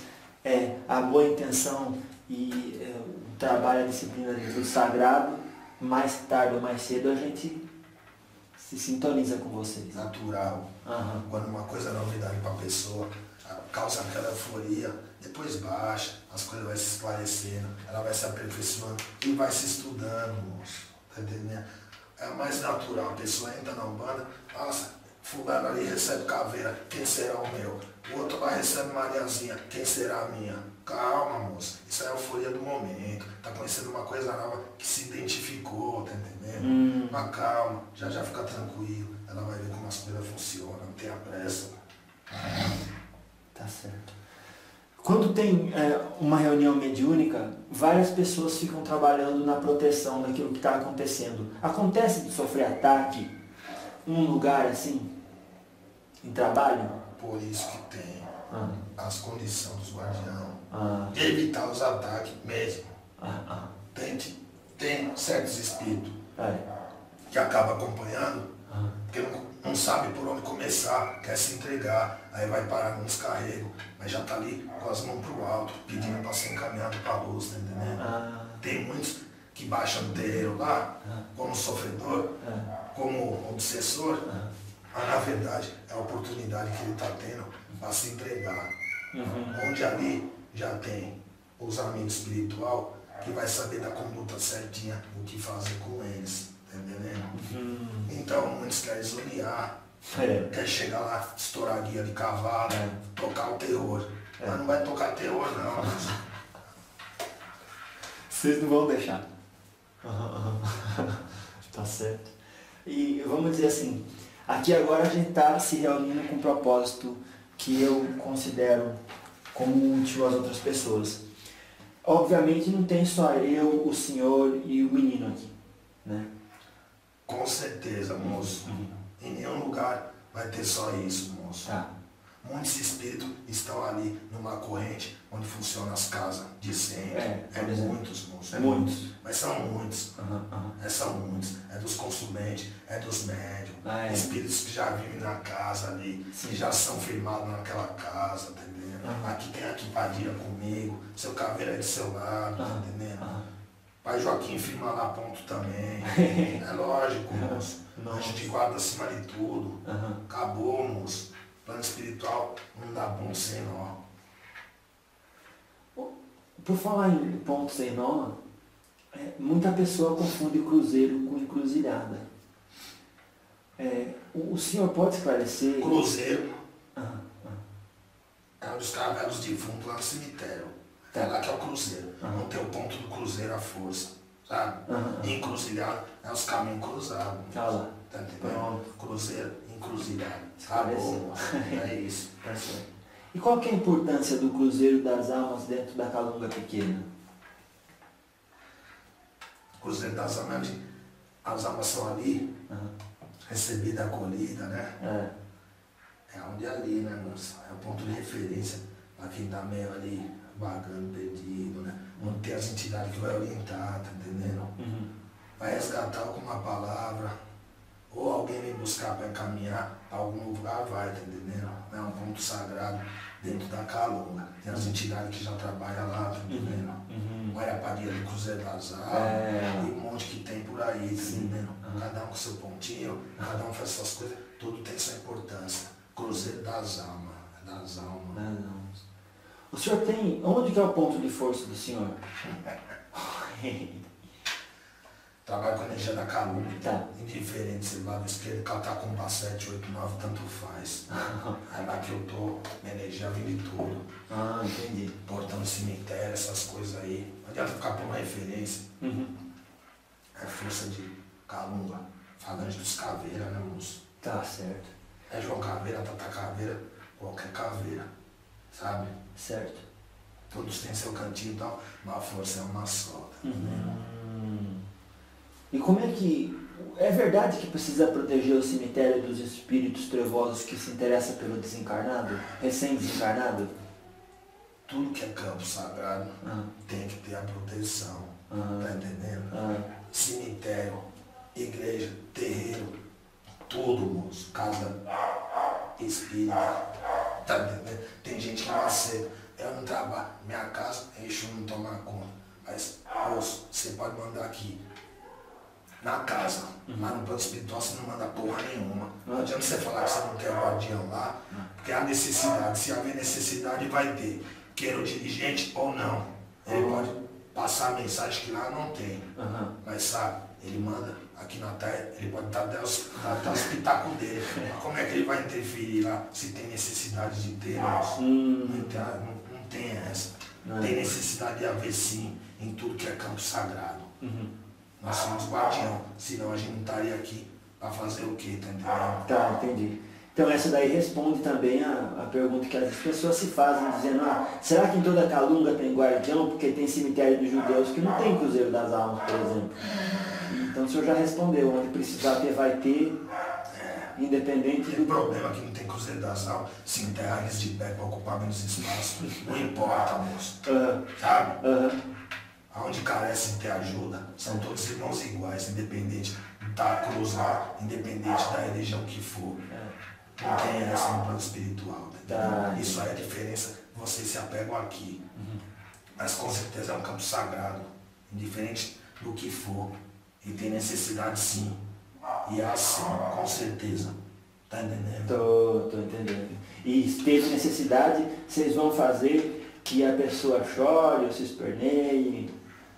a boa intenção e o trabalho, a disciplina do sagrado, mais tarde ou mais cedo a gente se sintoniza com vocês. Natural. Quando uma coisa é novidade para a pessoa, causa aquela euforia, depois baixa, as coisas vão se esclarecendo, ela vai se aperfeiçoando e vai se estudando, moço. Tá entendendo? É mais natural, a pessoa entra na Umbanda, nossa, fulano ali recebe caveira, quem será o meu? O outro lá recebe Mariazinha, quem será a minha? Calma, moço, isso é a euforia do momento, tá conhecendo uma coisa nova que se identificou, tá entendendo? Mas calma, já fica tranquilo, ela vai ver como as coisas funcionam, não tenha pressa. Tá certo. Quando tem uma reunião mediúnica, várias pessoas ficam trabalhando na proteção daquilo que está acontecendo. Acontece de sofrer ataque em um lugar assim, em trabalho? Por isso que tem as condições dos guardiães, de evitar os ataques mesmo. Tem certos espíritos que acabam acompanhando, porque não sabe por onde começar, quer se entregar, aí vai parar num descarrego, mas já está ali com as mãos pro alto, pedindo para ser encaminhado para a luz, tá entendendo? Tem muitos que baixam no terreiro lá, como sofredor, como obsessor, mas na verdade é a oportunidade que ele está tendo para se entregar. Onde ali já tem os amigos espiritual que vai saber da conduta certinha, o que fazer com eles. Tá entendendo? Então muitos querem zonear, quer chegar lá, estourar a guia de cavalo, tocar o terror. Mas não vai tocar terror não. Vocês não vão deixar. Tá certo. E vamos dizer assim, aqui agora a gente está se reunindo com um propósito que eu considero como útil às outras pessoas. Obviamente não tem só eu, o senhor e o menino aqui, né? Com certeza, moço. Em nenhum lugar vai ter só isso, moço. Muitos espíritos estão ali numa corrente onde funcionam as casas de sempre. Muitos, moço. Muitos. Mas são muitos. São muitos. É dos consulentes, é dos médiums. Espíritos que já vivem na casa ali, que já são firmados naquela casa, tá entendendo? Aqui tem a Quipadia comigo, seu Caveira é do seu lado, tá entendendo? Pai Joaquim firma lá ponto também. É lógico, moço. A gente guarda acima de tudo. Acabou, moço. Plano espiritual não dá ponto sem nó. Por falar em ponto sem nó, muita pessoa confunde cruzeiro com encruzilhada. O senhor pode esclarecer? Cruzeiro é onde os caras pegam os defuntos lá no cemitério. É lá que é o cruzeiro. Não tem o ponto do cruzeiro à força. Sabe? E encruzilhada é os caminhos cruzados. Tá entendendo? Pronto. Cruzeiro, encruzilhada. Acabou. É isso. Tá certo. E qual que é a importância do cruzeiro das almas dentro da Calunga pequena? Cruzeiro das almas, as almas são ali, recebida, acolhida, né? É onde é ali, né, moça? É o ponto de referência para quem tá meio ali vagando, perdido, né? Não tem as entidades que vai orientar, tá entendendo? Vai resgatar com uma palavra, ou alguém vem buscar para encaminhar para algum lugar, vai, tá entendendo? É um ponto sagrado dentro da Calunga. Tem as entidades que já trabalham lá, tá entendendo? Guaiaparia do Cruzeiro das Almas, e um monte que tem por aí, tá entendendo? Cada um com seu pontinho, cada um faz suas coisas, tudo tem sua importância. Cruzeiro das Almas, das almas. O senhor tem... Onde que é o ponto de força do senhor? Trabalho com a energia da Calunga, Tá. indiferente se lado esquerdo, Catacumba 7, 8, 9, tanto faz. É lá que eu tô, minha energia vem de tudo. Ah, entendi. Portão do cemitério, essas coisas aí. Não adianta ficar por uma referência. É força de Calunga, Falange dos Caveira, né, moço? Tá certo. É João Caveira, Tata Caveira, qualquer caveira, sabe? Certo. Todos têm seu cantinho e tal, mas a força é uma só. Tá? E como é que... É verdade que precisa proteger o cemitério dos espíritos trevosos que se interessam pelo desencarnado? Recém-desencarnado? Tudo que é campo sagrado tem que ter a proteção, tá entendendo? Cemitério, igreja, terreiro, tudo, moço. Casa espírita, tá entendendo? Tem gente que não aceita. Eu não trabalho, minha casa, Exu não toma conta. Mas, moço, você pode mandar aqui na casa, mas no plano espiritual você não manda porra nenhuma. Não adianta você falar que você não quer guardião lá, porque há necessidade. Se haver necessidade, vai ter. Queira o dirigente ou não. Ele pode passar a mensagem que lá não tem. Mas sabe, ele manda aqui na terra, ele pode dar até os pitacos dele. Mas como é que ele vai interferir lá se tem necessidade de ter? Não tem essa. Tem necessidade de haver sim em tudo que é campo sagrado. Nós somos guardião, senão a gente não estaria aqui para fazer o quê, tá entendendo? Tá, entendi. Então essa daí responde também a pergunta que as pessoas se fazem, dizendo, será que em toda Calunga tem guardião? Porque tem cemitério dos judeus que não tem Cruzeiro das Almas, por exemplo. Então o senhor já respondeu, onde precisar ter, vai ter, independente Tem problema que não tem Cruzeiro das Almas, se enterrar eles de pé para ocupar menos espaço, não importa, moço. Sabe? Aonde carece de ter ajuda, são todos irmãos iguais, independente da cruz lá, independente da religião que for. Não tem essa no plano espiritual, tá? Isso aí é a diferença, vocês se apegam aqui. Mas com certeza é um campo sagrado, indiferente do que for. E tem necessidade sim. E é assim, com certeza. Tá entendendo? Tô entendendo. E se teve necessidade, vocês vão fazer que a pessoa chore ou se esperneie?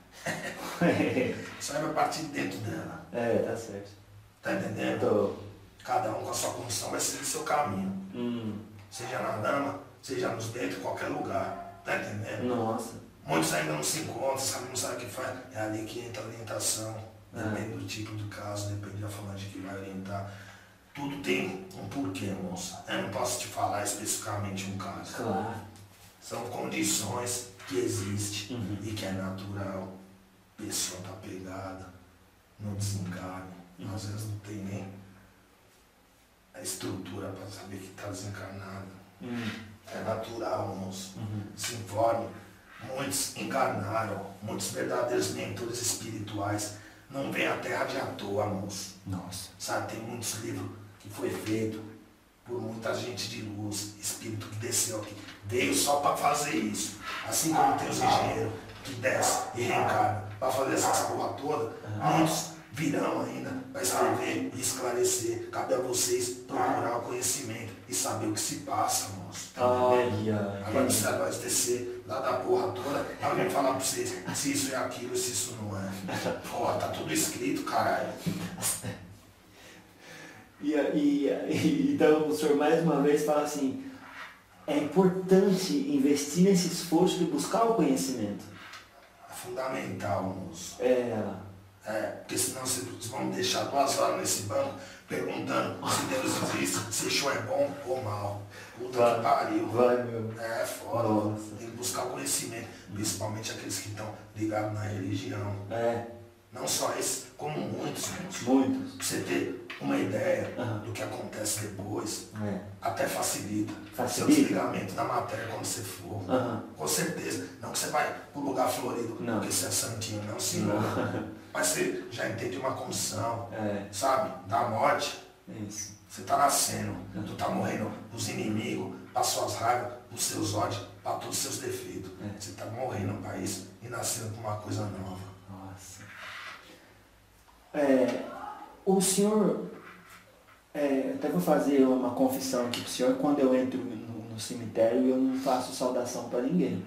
Isso aí vai partir dentro dela. Tá certo. Tá entendendo? Cada um com a sua condição vai seguir seu caminho. Seja na lama, seja nos becos, em qualquer lugar. Tá entendendo? Nossa. Muitos ainda não se encontram, sabe, não sabem o que faz. É ali que entra a orientação. Depende do tipo do caso, depende da falange que vai orientar. Tudo tem um porquê, moça. Eu não posso te falar especificamente um caso. Claro. São condições que existem e que é natural. A pessoa tá pegada, não desencarne. Às vezes não tem nem a estrutura para saber que está desencarnado. É natural, moço. Se informe. Muitos encarnaram, muitos verdadeiros mentores espirituais não vêm à Terra de à toa, moço. Nossa. Sabe, tem muitos livros que foi feito por muita gente de luz, espírito que desceu aqui. Veio só para fazer isso. Assim como tem os engenheiros que descem e reencarnam para fazer essa porra toda, muitos virão ainda para escrever e esclarecer. Cabe a vocês procurar o conhecimento e saber o que se passa, moço. Agora precisa nós descer lá da porra toda, alguém falar para vocês se isso é aquilo, se isso não é. Porra, tá tudo escrito, caralho. Então o senhor mais uma vez fala assim, é importante investir nesse esforço de buscar o conhecimento. É fundamental, moço. Porque senão vocês vão me deixar 2 horas nesse banco perguntando se Deus existe, se Exu é bom ou mal. Puta que pariu. Vai, meu. É foda. Nossa. Tem que buscar o conhecimento, principalmente aqueles que estão ligados na religião. Não só esse, como muitos. Muitos. Pra você ter uma ideia do que acontece depois, até facilita seu desligamento da matéria quando você for. Com certeza. Não que você vai pro lugar florido porque você é santinho, não, senhor. Mas você já entende uma condição, sabe? Da morte. Isso. Você tá nascendo, tu tá morrendo pros inimigos, para suas raivas, pros seus ódios, para todos os seus defeitos. Você tá morrendo pra isso e nascendo pra uma coisa nova. Nossa. O senhor, até vou fazer uma confissão aqui pro senhor, quando eu entro no cemitério eu não faço saudação para ninguém.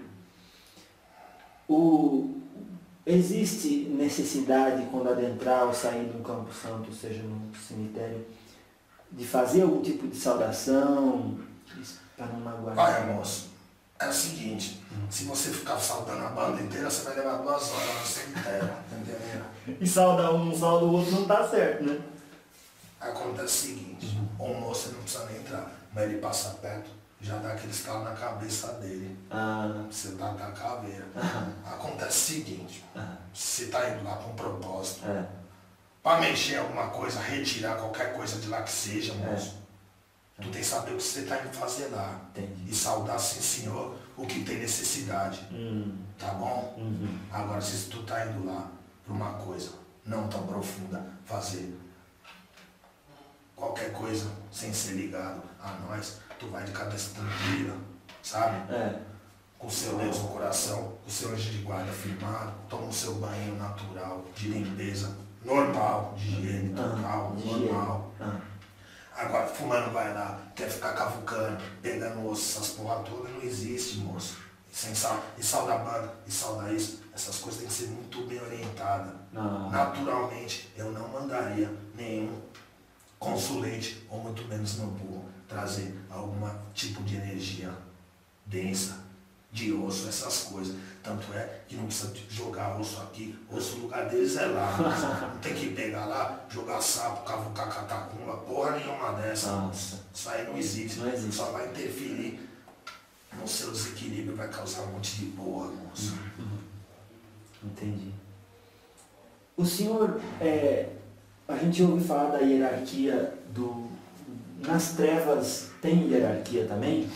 Existe necessidade quando adentrar ou sair do Campo Santo, ou seja, no cemitério, de fazer algum tipo de saudação para não magoar? Olha, moço, é o seguinte, se você ficar saudando a banda inteira, você vai levar 2 horas no cemitério, entendeu? E saudar um, saudar o outro não tá certo, né? Acontece o seguinte, o moço não precisa nem entrar, mas ele passa perto, já dá aquele estalo na cabeça dele. Você tá da caveira. Acontece o seguinte, você tá indo lá com um propósito. Para mexer em alguma coisa, retirar qualquer coisa de lá que seja, moço. Tu tem que saber o que você tá indo fazer lá. Entendi. E saudar, sim senhor, o que tem necessidade. Tá bom? Agora, se tu tá indo lá para uma coisa não tão profunda, fazer qualquer coisa sem ser ligado a nós, tu vai de cabeça tranquila, sabe? Com o seu Deus no coração, com o seu anjo de guarda firmado, toma o seu banho natural, de limpeza, normal, de higiene total, normal. Agora, fumando vai lá, quer ficar cavucando, pegando osso, essas porra todas, não existe, moço. E saudar a banda, e saudar isso, essas coisas têm que ser muito bem orientadas. Naturalmente, eu não mandaria nenhum consulente, ou muito menos no burro, trazer algum tipo de energia densa, de osso, essas coisas. Tanto é que não precisa jogar osso aqui, osso, o lugar deles é lá. Não tem que pegar lá, jogar sapo, cavucar catacumba, porra nenhuma dessa. Nossa. Isso aí não existe. Não existe. Só vai interferir no seu desequilíbrio, vai causar um monte de porra, moço. Entendi. O senhor, a gente ouve falar da hierarquia nas trevas, tem hierarquia também?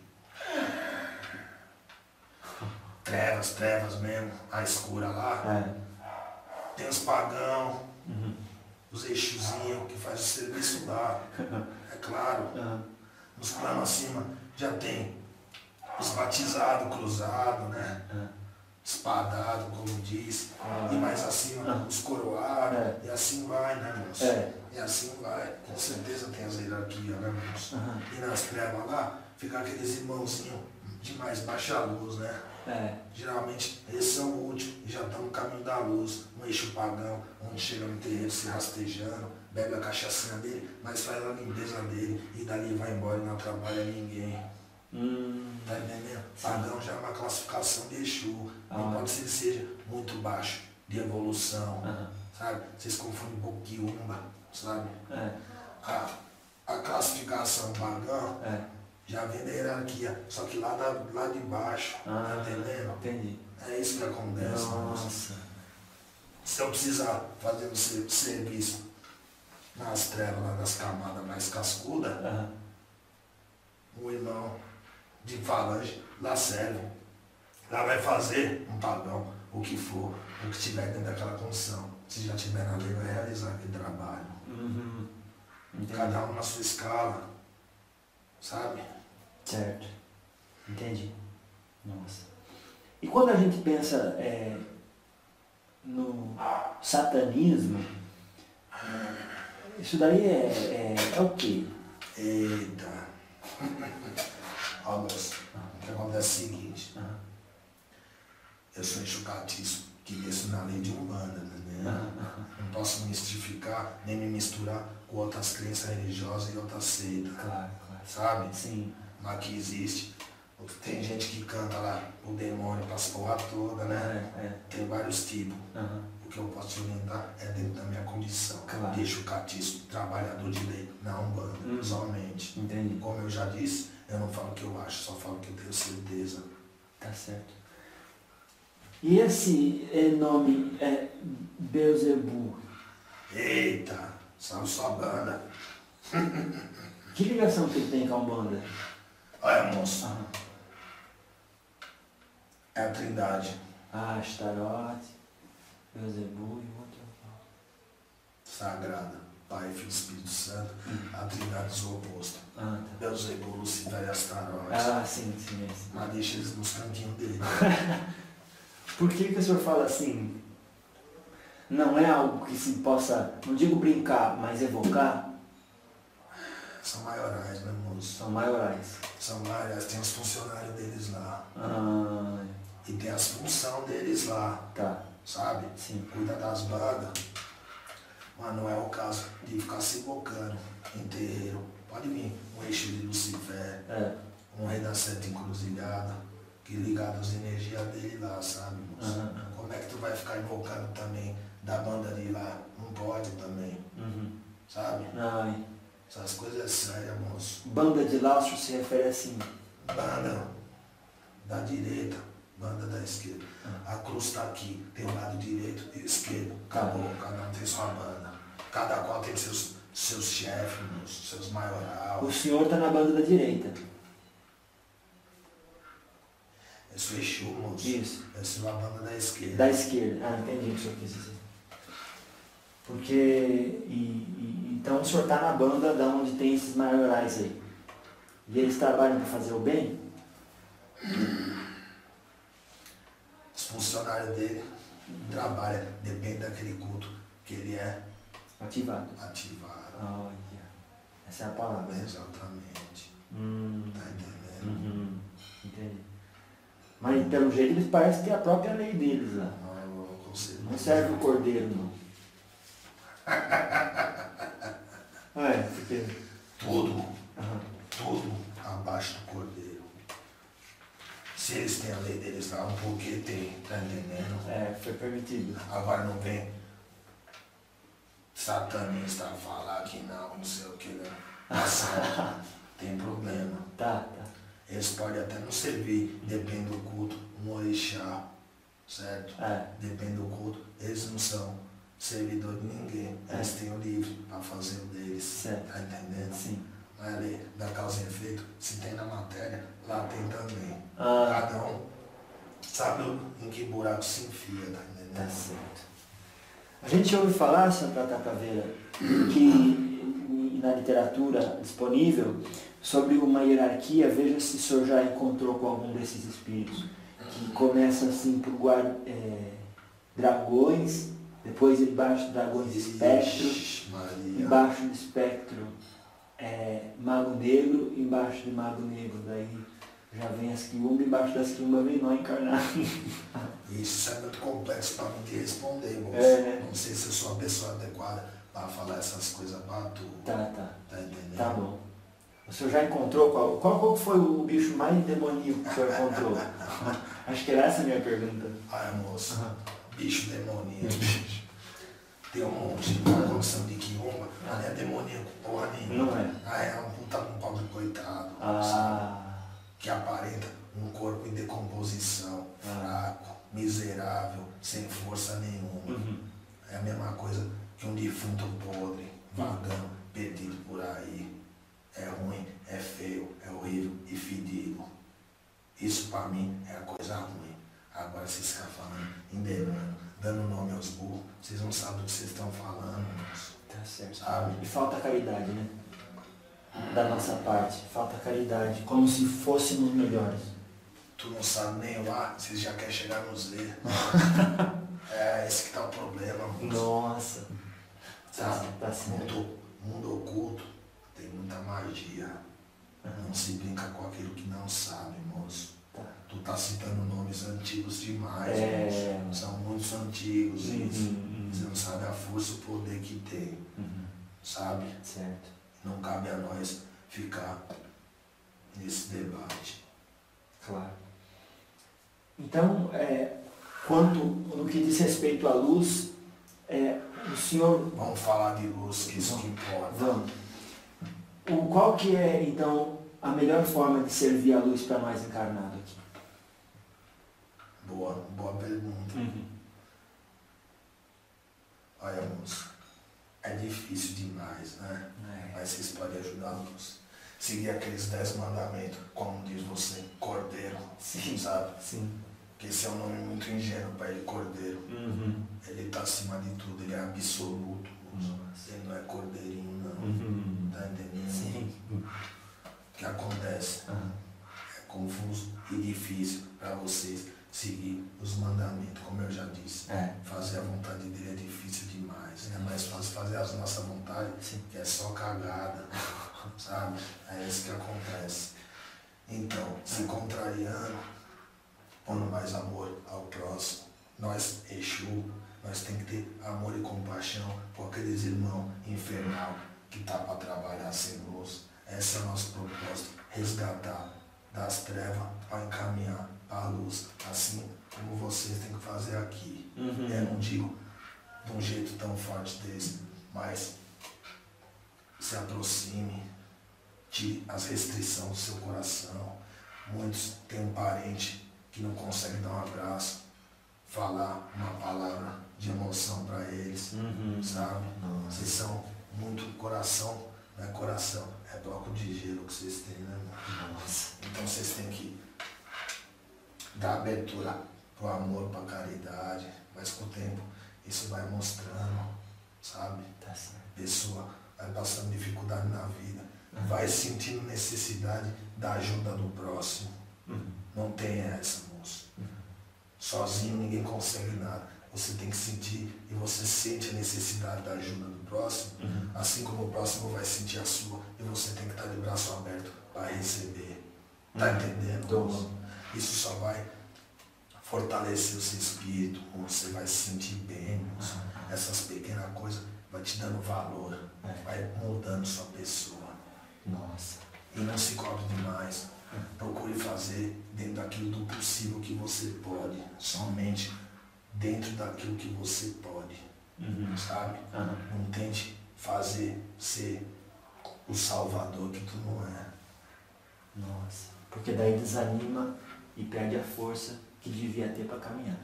Trevas mesmo, a escura lá. Tem os pagãos, os eixozinhos que fazem o serviço lá. É claro. Nos planos acima já tem os batizados, cruzados, né? Espadado, como diz. E mais acima, os coroados. E assim vai, né, moço? E assim vai. Com certeza tem as hierarquias, né, moço? E nas trevas lá, fica aqueles irmãozinhos de mais baixa luz, né? Geralmente eles são úteis e já estão no caminho da luz, no eixo pagão, onde chega no terreiro se rastejando, bebe a cachaçinha dele, mas faz a limpeza dele e dali vai embora e não atrapalha ninguém. Tá entendendo? Pagão já é uma classificação de Exu, não pode ser que seja muito baixo de evolução, sabe? Vocês confundem um pouco de Umba, sabe? A classificação pagão já vem da hierarquia, só que lá de baixo, tá entendendo? Entendi. É isso que acontece. Nossa. Se eu precisar fazer o serviço nas trevas, lá nas camadas mais cascudas, o irmão de falange lá serve. Lá vai fazer um pagão, o que for, o que tiver dentro daquela condição. Se já tiver na lei, vai realizar aquele trabalho. Cada um na sua escala, sabe? Certo. Entendi. Nossa. E quando a gente pensa no satanismo, isso daí é o quê? Eita. Ó, moço, o que acontece é o seguinte. Eu sou enxucatíssimo, que desço na lei de Umbanda, né? Não posso mistificar, nem me misturar com outras crenças religiosas e outras seitas. Claro. Sabe? Sim. Mas que existe. Tem gente que canta lá o demônio para as porra toda, né? Tem vários tipos. O que eu posso te orientar é dentro da minha condição. Claro. Deixa o catismo, trabalhador de lei, na Umbanda, somente. Entendi. Como eu já disse, eu não falo o que eu acho, só falo o que eu tenho certeza. Tá certo. E esse nome Beelzebub. Eita, salve sua banda. Que ligação que ele tem com a Umbanda? Olha, moço, Aham. é a Trindade. Ah, Astarote, Beelzebub e outro. Sagrada, Pai, Filho e Espírito Santo, a Trindade do oposto. Ah, tá. Beelzebub, Lucifer e Astarote. Ah, sim, sim, sim. Mas deixa eles nos cantinhos dele. Por que o senhor fala assim? Não é algo que se possa, não digo brincar, mas evocar? São maiorais, né, moço? São maiorais. São maiorais, tem os funcionários deles lá. Ah, E tem as funções deles lá, tá. sabe? Sim. Cuida das bandas. Mas não é o caso de ficar se invocando em terreiro. Pode vir um eixo de Lucifer, É. um rei da sete encruzilhada, que ligado às energias dele lá, sabe, moço? Aham. Como é que tu vai ficar invocando também da banda de lá? Não pode também, Uhum. sabe? Ai. Essas coisas é séria, moço. Banda de laço se refere assim. Banda da direita, banda da esquerda. A cruz está aqui, tem o lado direito e o esquerdo. Acabou, cada um tem sua banda. Cada qual tem seus chefes, moço, seus maioral. O senhor está na banda da direita. Esse fechou, moço. Isso. Essa é a banda da esquerda. Da esquerda. Ah, entendi o que o senhor quis dizer. Porque. Então o senhor está na banda da onde tem esses maiorais aí. E eles trabalham para fazer o bem? Os funcionários dele trabalham, depende daquele culto que ele é Ativado. ativado. Olha. Essa é a palavra. Exatamente. Tá entendendo? Uhum. Entendi. Mas pelo jeito eles parecem que é a própria lei deles lá. Não, eu consigo. Não serve o cordeiro, não. É, porque. Tudo, Aham. tudo abaixo do cordeiro. Se eles têm a lei deles lá, um porquê tem, tá entendendo? É, foi permitido. Agora não vem satanista falar que não sei o que, né? Nossa, tem problema. Tá. Eles podem até não servir, depende do culto, um orixá, certo? É. Depende do culto, eles não são servidor de ninguém. Eles têm o livre para fazer o deles. Certo. Tá entendendo? Sim. Não é lei da causa e efeito, se tem na matéria, lá tem também. Ah. Cada um sabe em que buraco se enfia, tá entendendo? Tá certo. A gente ouve falar, senhor Prata Caveira, que na literatura disponível, sobre uma hierarquia, veja se o senhor já encontrou com algum desses espíritos, que começa assim por dragões, depois embaixo de dragões espectro, Ixi, Maria. embaixo do espectro mago negro, embaixo de mago negro, daí já vem as quiumbas, embaixo das quiumbas vem nó encarnado. Isso é muito complexo para mim te responder, moço. É. Não sei se eu sou a pessoa adequada para falar essas coisas para tu. Tá. Tá entendendo? Tá bom. O senhor já encontrou qual foi o bicho mais demoníaco que o senhor encontrou? Acho que era essa a minha pergunta. Ai, moço, Aham. bicho demoníaco. Tem um monte de condição de quiumba, não é demoníaco porra nenhuma. Não é? Ah, é um puta um pobre coitado, sabe? Ah, Que aparenta um corpo em decomposição, fraco, miserável, sem força nenhuma. uhum. É a mesma coisa que um defunto podre, vagando, perdido por aí. É ruim, é feio, é horrível e fedido. Isso pra mim é a coisa ruim. Agora vocês ficam falando em demônio, dando nome aos burros, vocês não sabem do que vocês estão falando, moço. Tá certo. Sabe? E falta caridade, né? Da nossa parte, falta caridade, como se fôssemos melhores. Tu não sabe nem o A, vocês já querem chegar no Z. É esse que tá o problema, moço. Nossa. Sabe? Tá certo. Mundo oculto tem muita magia. Não se brinca com aquilo que não sabe, moço. Tá. Tu tá citando nomes antigos demais, É. moço. São muitos antigos isso. Uhum. Você não sabe a força e o poder que tem, Uhum. sabe? Certo. Não cabe a nós ficar nesse debate. Claro. Então, quanto no que diz respeito à luz, o senhor... Vamos falar de luz, que isso que importa. Vamos. Qual que é, então, a melhor forma de servir a luz para nós encarnados aqui? Boa pergunta. difícil demais, né? É. Mas vocês podem ajudá-los. Seguir aqueles 10 mandamentos, como diz você, Cordeiro, Sim. sabe? Sim. Porque esse é um nome muito ingênuo para ele, Cordeiro. Uhum. Ele está acima de tudo, ele é absoluto. Nossa. Ele não é cordeirinho, não. Uhum. Tá entendendo? Sim. O que acontece? Uhum. É confuso e difícil para vocês seguir os mandamentos, como eu já disse. É. Fazer a vontade dele é difícil demais. É mais fácil fazer a nossa vontade, Sim. que é só cagada. Sabe? É isso que acontece. Então, se contrariando, pondo mais amor ao próximo, nós, Exu, nós tem que ter amor e compaixão por aqueles irmãos infernal que tá para trabalhar sem luz. Esse é o nosso propósito, resgatar das trevas para encaminhar para a luz, assim como vocês têm que fazer aqui. Uhum. Eu não digo de um jeito tão forte desse, mas se aproxime, tire as restrições do seu coração. Muitos têm um parente que não consegue dar um abraço, falar uma palavra de emoção para eles, Uhum. sabe? Nossa. Vocês são muito coração, não é coração, é bloco de gelo que vocês têm, né, irmão? Nossa. Então vocês têm que dar abertura pro amor, pra caridade, mas com o tempo isso vai mostrando, sabe? Tá certo. A pessoa vai passando dificuldade na vida, vai sentindo necessidade da ajuda do próximo. Uhum. Não tem essa, moço. Sozinho ninguém consegue nada. Você tem que sentir e você sente a necessidade da ajuda do próximo, assim como o próximo vai sentir a sua e você tem que estar de braço aberto para receber. Tá entendendo, Tô. moço? Isso só vai fortalecer o seu espírito, você vai se sentir bem, moço. Essas pequenas coisas vai te dando valor, vai mudando sua pessoa. Nossa. E não se cobre demais. Procure fazer dentro daquilo do possível que você pode. Somente dentro daquilo que você pode. Uhum. Sabe? Uhum. Não tente fazer ser o salvador que tu não é. Nossa. Porque daí desanima e perde a força que devia ter para caminhar.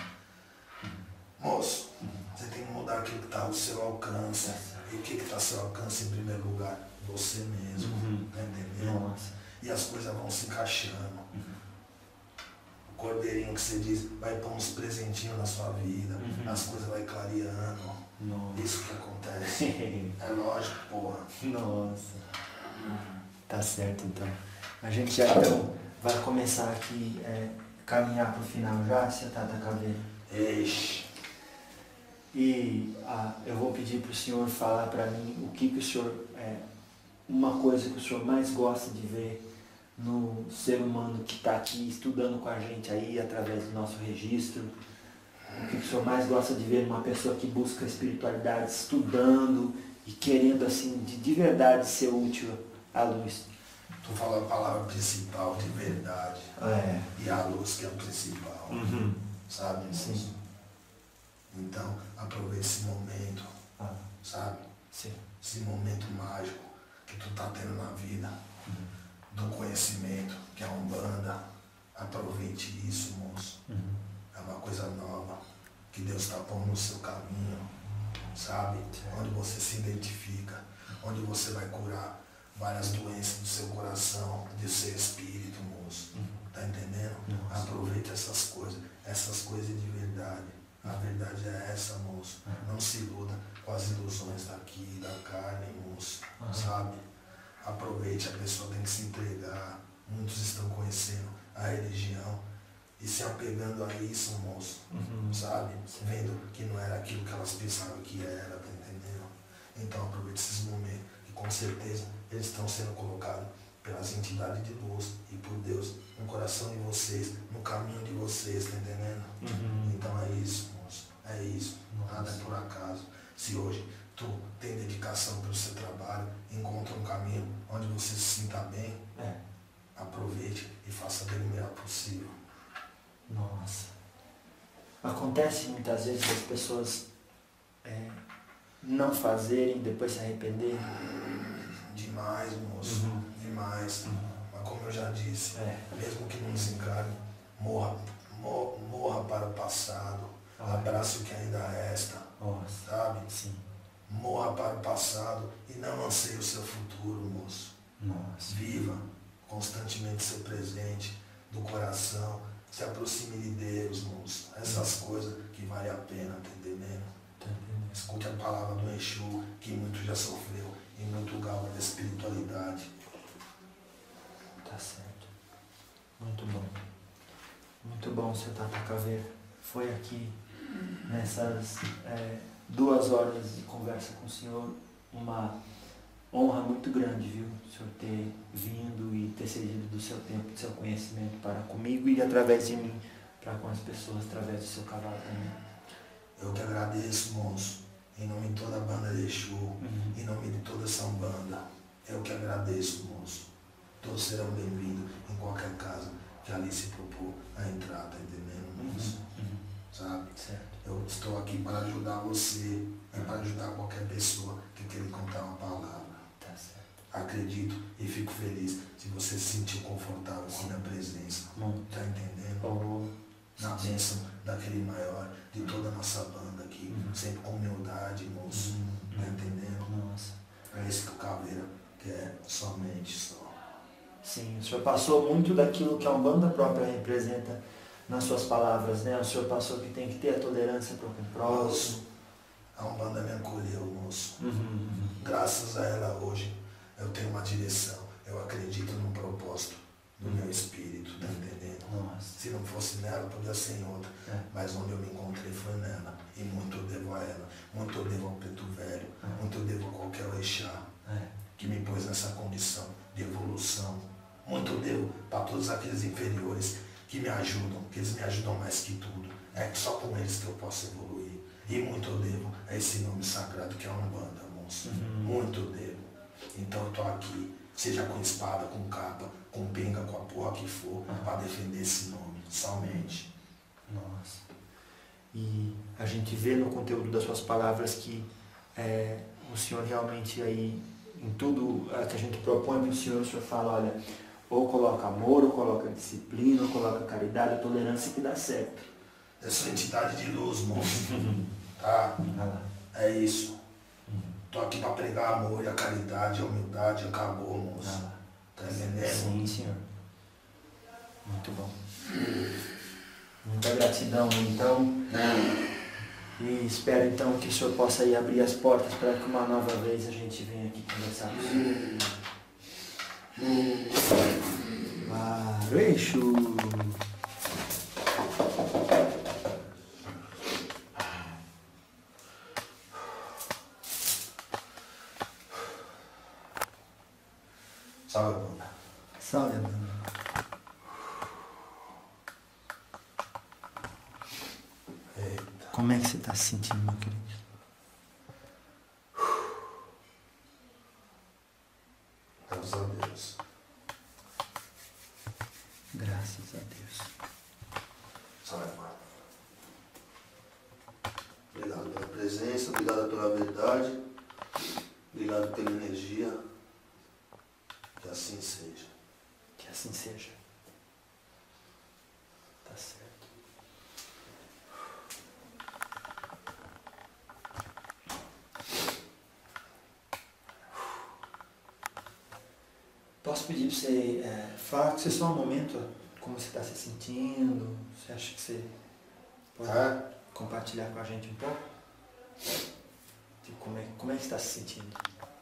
Moço, você tem que mudar aquilo que está ao seu alcance. E o que está ao seu alcance em primeiro lugar? Você mesmo. Tá entendendo? Nossa. E as coisas vão se encaixando. O cordeirinho que você diz vai pôr uns presentinhos na sua vida, as coisas vai clareando. Nossa. Isso que acontece. É lógico, porra. Nossa. Tá certo então. A gente já então vai começar aqui caminhar para o final já, sentar da caveira. Eixe. E eu vou pedir para o senhor falar para mim o que o senhor, uma coisa que o senhor mais gosta de ver no ser humano que está aqui estudando com a gente aí através do nosso registro. O que o senhor mais gosta de ver numa pessoa que busca a espiritualidade, estudando e querendo assim de verdade ser útil à luz. Tu falou a palavra principal, de verdade. E a luz que é o principal. Sabe? Sim. Então, aproveite esse momento, sabe? Sim. Esse momento mágico que tu tá tendo na vida, do conhecimento, que é a Umbanda. Aproveite isso, moço. É uma coisa nova que Deus está pondo no seu caminho, sabe? Onde você se identifica, onde você vai curar várias doenças do seu coração, do seu espírito, moço. Tá entendendo? Aproveite essas coisas de verdade. A verdade é essa, moço. Não se iluda com as ilusões daqui, da carne, moço. Sabe? Aproveite, a pessoa tem que se entregar. Muitos estão conhecendo a religião e se apegando a isso, moço. Sabe? Vendo que não era aquilo que elas pensavam que era, tá entendendo? Então aproveite esses momentos, que com certeza eles estão sendo colocados pelas entidades de luz e por Deus no coração de vocês, no caminho de vocês, tá entendendo? Então é isso, moço. É isso. Nada é por acaso. Se hoje tu tem dedicação pelo seu trabalho, encontra um caminho onde você se sinta bem, aproveite e faça dele o melhor possível. Nossa. Acontece muitas vezes as pessoas não fazerem, depois se arrependerem. Demais, moço. Demais. Mas como eu já disse, mesmo que não desencarne, morra para o passado. Abrace o que ainda resta. Nossa. Sabe? Sim. Morra para o passado. passado e não anseie o seu futuro, moço. Nossa. Viva constantemente seu presente, do coração. Se aproxime de Deus, moço. Essas coisas que valem a pena, tá entendendo? Escute a palavra do Exu, que muito já sofreu em muito lugar da espiritualidade. Tá certo. Muito bom. Muito bom, seu Tata Caveira. Foi aqui, nessas 2 horas de conversa com o senhor, uma honra muito grande, viu? O senhor ter vindo e ter cedido do seu tempo, do seu conhecimento para comigo e através de mim, para com as pessoas, através do seu cavalo também. Eu que agradeço, moço, em nome de toda a banda de Exu, em nome de toda essa banda. Eu que agradeço, moço. Todos serão bem-vindos em qualquer casa que ali se propor a entrar, tá entendendo, moço? Sabe? Certo. Eu estou aqui para ajudar você e para ajudar qualquer pessoa que queira contar uma palavra. Tá certo. Acredito e fico feliz se você se sentir confortável com a minha presença. Tá entendendo? Na bênção daquele maior, de toda a nossa banda aqui, sempre com humildade, moço. Tá entendendo? Nossa. É isso que o Caveira quer, somente só. Sim, o senhor passou muito daquilo que a Umbanda própria representa nas suas palavras, né? O senhor passou que tem que ter a tolerância para o próximo. A Umbanda me acolheu, moço. Graças a ela hoje eu tenho uma direção. Eu acredito num propósito do meu espírito, tá entendendo? Nossa. Se não fosse nela, podia ser em outra. Mas onde eu me encontrei foi nela. E muito eu devo a ela. Muito eu devo ao Preto Velho. Muito eu devo a qualquer orixá que me pôs nessa condição de evolução. Muito eu devo para todos aqueles inferiores que me ajudam, que eles me ajudam mais que tudo. É só com eles que eu posso evoluir. E muito eu devo a esse nome sagrado que é a Umbanda, moço. Muito eu devo. Então eu tô aqui, seja com espada, com capa, com pinga, com a porra que for, para defender esse nome, somente. Nossa. E a gente vê no conteúdo das suas palavras que o senhor realmente aí, em tudo que a gente propõe para o senhor fala, olha, ou coloca amor, ou coloca disciplina, ou coloca caridade, tolerância que dá certo. Eu sou entidade de luz, moço. Tá? É isso. Tô aqui para pregar amor e a caridade, a humildade, acabou, moço. Tá entendendo? Sim, senhor. Muito bom. Muita gratidão, então. E espero, então, que o senhor possa aí abrir as portas para que uma nova vez a gente venha aqui conversar com o senhor. Exu. Salve, banda. Salve, banda. Eita. Como é que você está se sentindo, meu querido? Graças a Deus. Graças a Deus. Salve, banda. Obrigado pela presença, obrigado pela verdade, obrigado pela energia. Que assim seja. Que assim seja. Tá certo. Posso pedir para você falar com você só um momento, como você está se sentindo? Você acha que você pode compartilhar com a gente um pouco? Tipo, como é que você está se sentindo?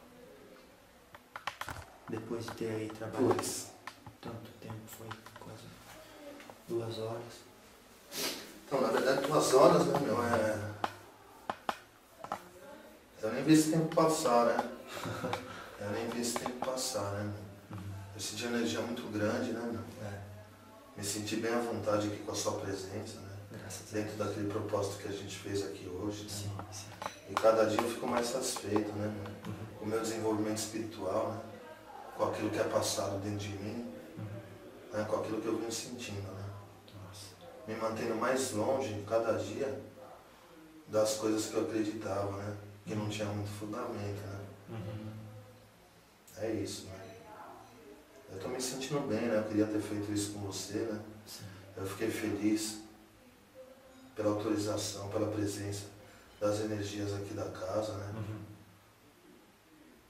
Depois de ter aí trabalhado tanto tempo, foi quase 2 horas. Então, na verdade, 2 horas, né, meu? Eu nem vi esse tempo passar, né? Eu nem vi esse tempo passar, né, meu? Eu senti uma energia muito grande, né, meu? Me senti bem à vontade aqui com a sua presença, né? Graças a Deus. Dentro daquele propósito que a gente fez aqui hoje, né? Sim, sim. E cada dia eu fico mais satisfeito, né, meu? Com o meu desenvolvimento espiritual, né? Com aquilo que é passado dentro de mim, né? Com aquilo que eu venho sentindo, né? Nossa. Me mantendo mais longe, cada dia, das coisas que eu acreditava, né? Que não tinha muito fundamento, né? É isso, né? Eu tô me sentindo bem, né? Eu queria ter feito isso com você, né? Sim. Eu fiquei feliz pela autorização, pela presença das energias aqui da casa, né?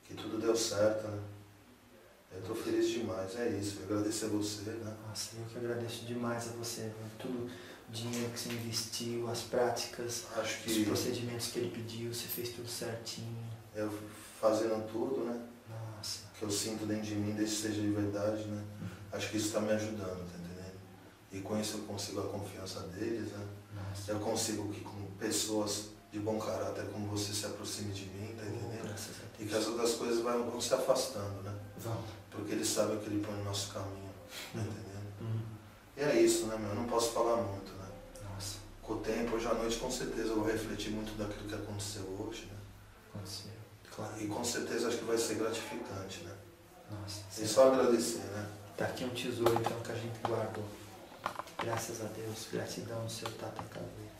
que tudo deu certo, né? Eu tô feliz demais, é isso. Eu agradeço a você, né? Nossa, eu que agradeço demais a você, né? Tudo o dinheiro que você investiu, as práticas, Acho os que procedimentos que ele pediu, você fez tudo certinho. eu fazendo tudo, né? Nossa. Que eu sinto dentro de mim, desde que seja de verdade, né? Acho que isso tá me ajudando, tá entendendo? E com isso eu consigo a confiança deles, né? Nossa. Eu consigo que com pessoas de bom caráter como você se aproxime de mim, tá entendendo? Graças a E Deus. que as outras coisas vão se afastando, né? Vamos. Porque eles sabem o que ele põe no nosso caminho, tá entendendo? Uhum. E é isso, né, meu? Eu não posso falar muito, né? Nossa, Com o tempo, hoje à noite, com certeza, eu vou refletir muito daquilo que aconteceu hoje, né? aconteceu. Claro. E com certeza acho que vai ser gratificante, né? Nossa. E só agradecer, né? Tá aqui um tesouro então que a gente guardou. Graças a Deus, gratidão no seu Tata Caveira.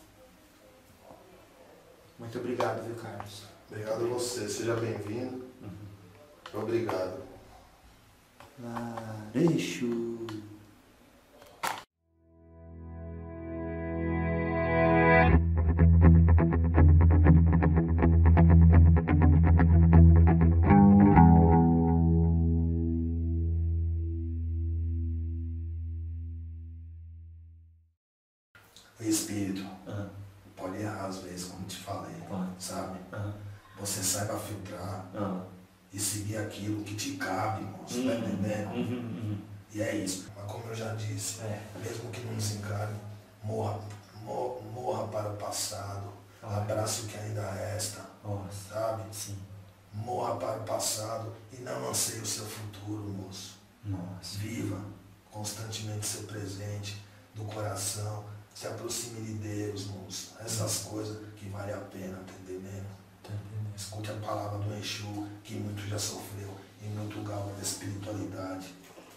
Muito obrigado, viu, Carlos? Obrigado a você, seja bem-vindo. Obrigado. Lareixo. O espírito pode errar às vezes, como te falei, sabe? Você saiba filtrar e seguir aquilo que te cabe, moço, tá entendendo? E é isso. Mas como eu já disse, mesmo que não desencarne, morra para o passado, abrace o que ainda resta, sabe? Sim. Morra para o passado e não anseie o seu futuro, moço. Nossa. Viva constantemente seu presente, do coração, se aproxime de Deus, moço. Essas coisas que vale a pena, tá entendendo? Tá entendendo? Escute a palavra do Exu, que muito já sofreu e muito galga da espiritualidade.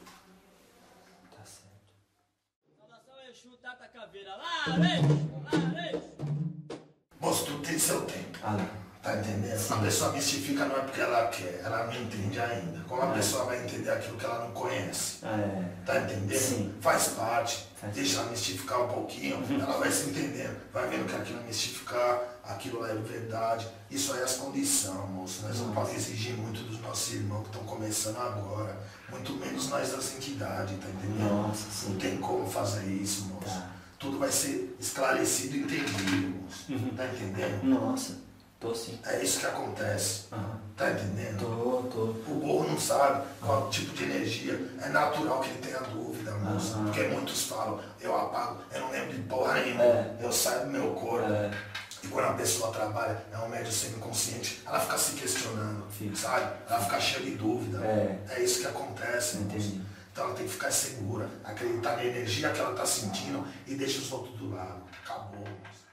Tá certo. Saudação Exu, Tata Caveira. Lareixo, Lareixo. Moço, tudo tem seu tempo. Ah, Tá entendendo? Sim. A pessoa mistifica não é porque ela quer, ela não entende ainda. Como a pessoa vai entender aquilo que ela não conhece? Tá entendendo? Sim. Faz parte. Faz Deixa ela mistificar um pouquinho, ela vai se entendendo. Vai vendo que aquilo é mistificar, aquilo é verdade. Isso aí é as condições, moço. Nós não podemos exigir muito dos nossos irmãos que estão começando agora. Muito menos nós das entidades, tá entendendo? Nossa, sim. Não tem como fazer isso, moço. Tá. Tudo vai ser esclarecido e entendido, moço. Tá entendendo? Nossa, tô sim. É isso que acontece. Tá entendendo? Tô. O burro não sabe qual tipo de energia. É natural que ele tenha dúvida, moço. Porque muitos falam, eu apago, eu não lembro de porra nenhuma. Eu saio do meu corpo. E quando a pessoa trabalha, é um médio semi-consciente, ela fica se questionando, sabe? Ela fica cheia de dúvida. É isso que acontece, moço. Então ela tem que ficar segura, acreditar na energia que ela tá sentindo e deixa os outros do lado. Acabou, moço.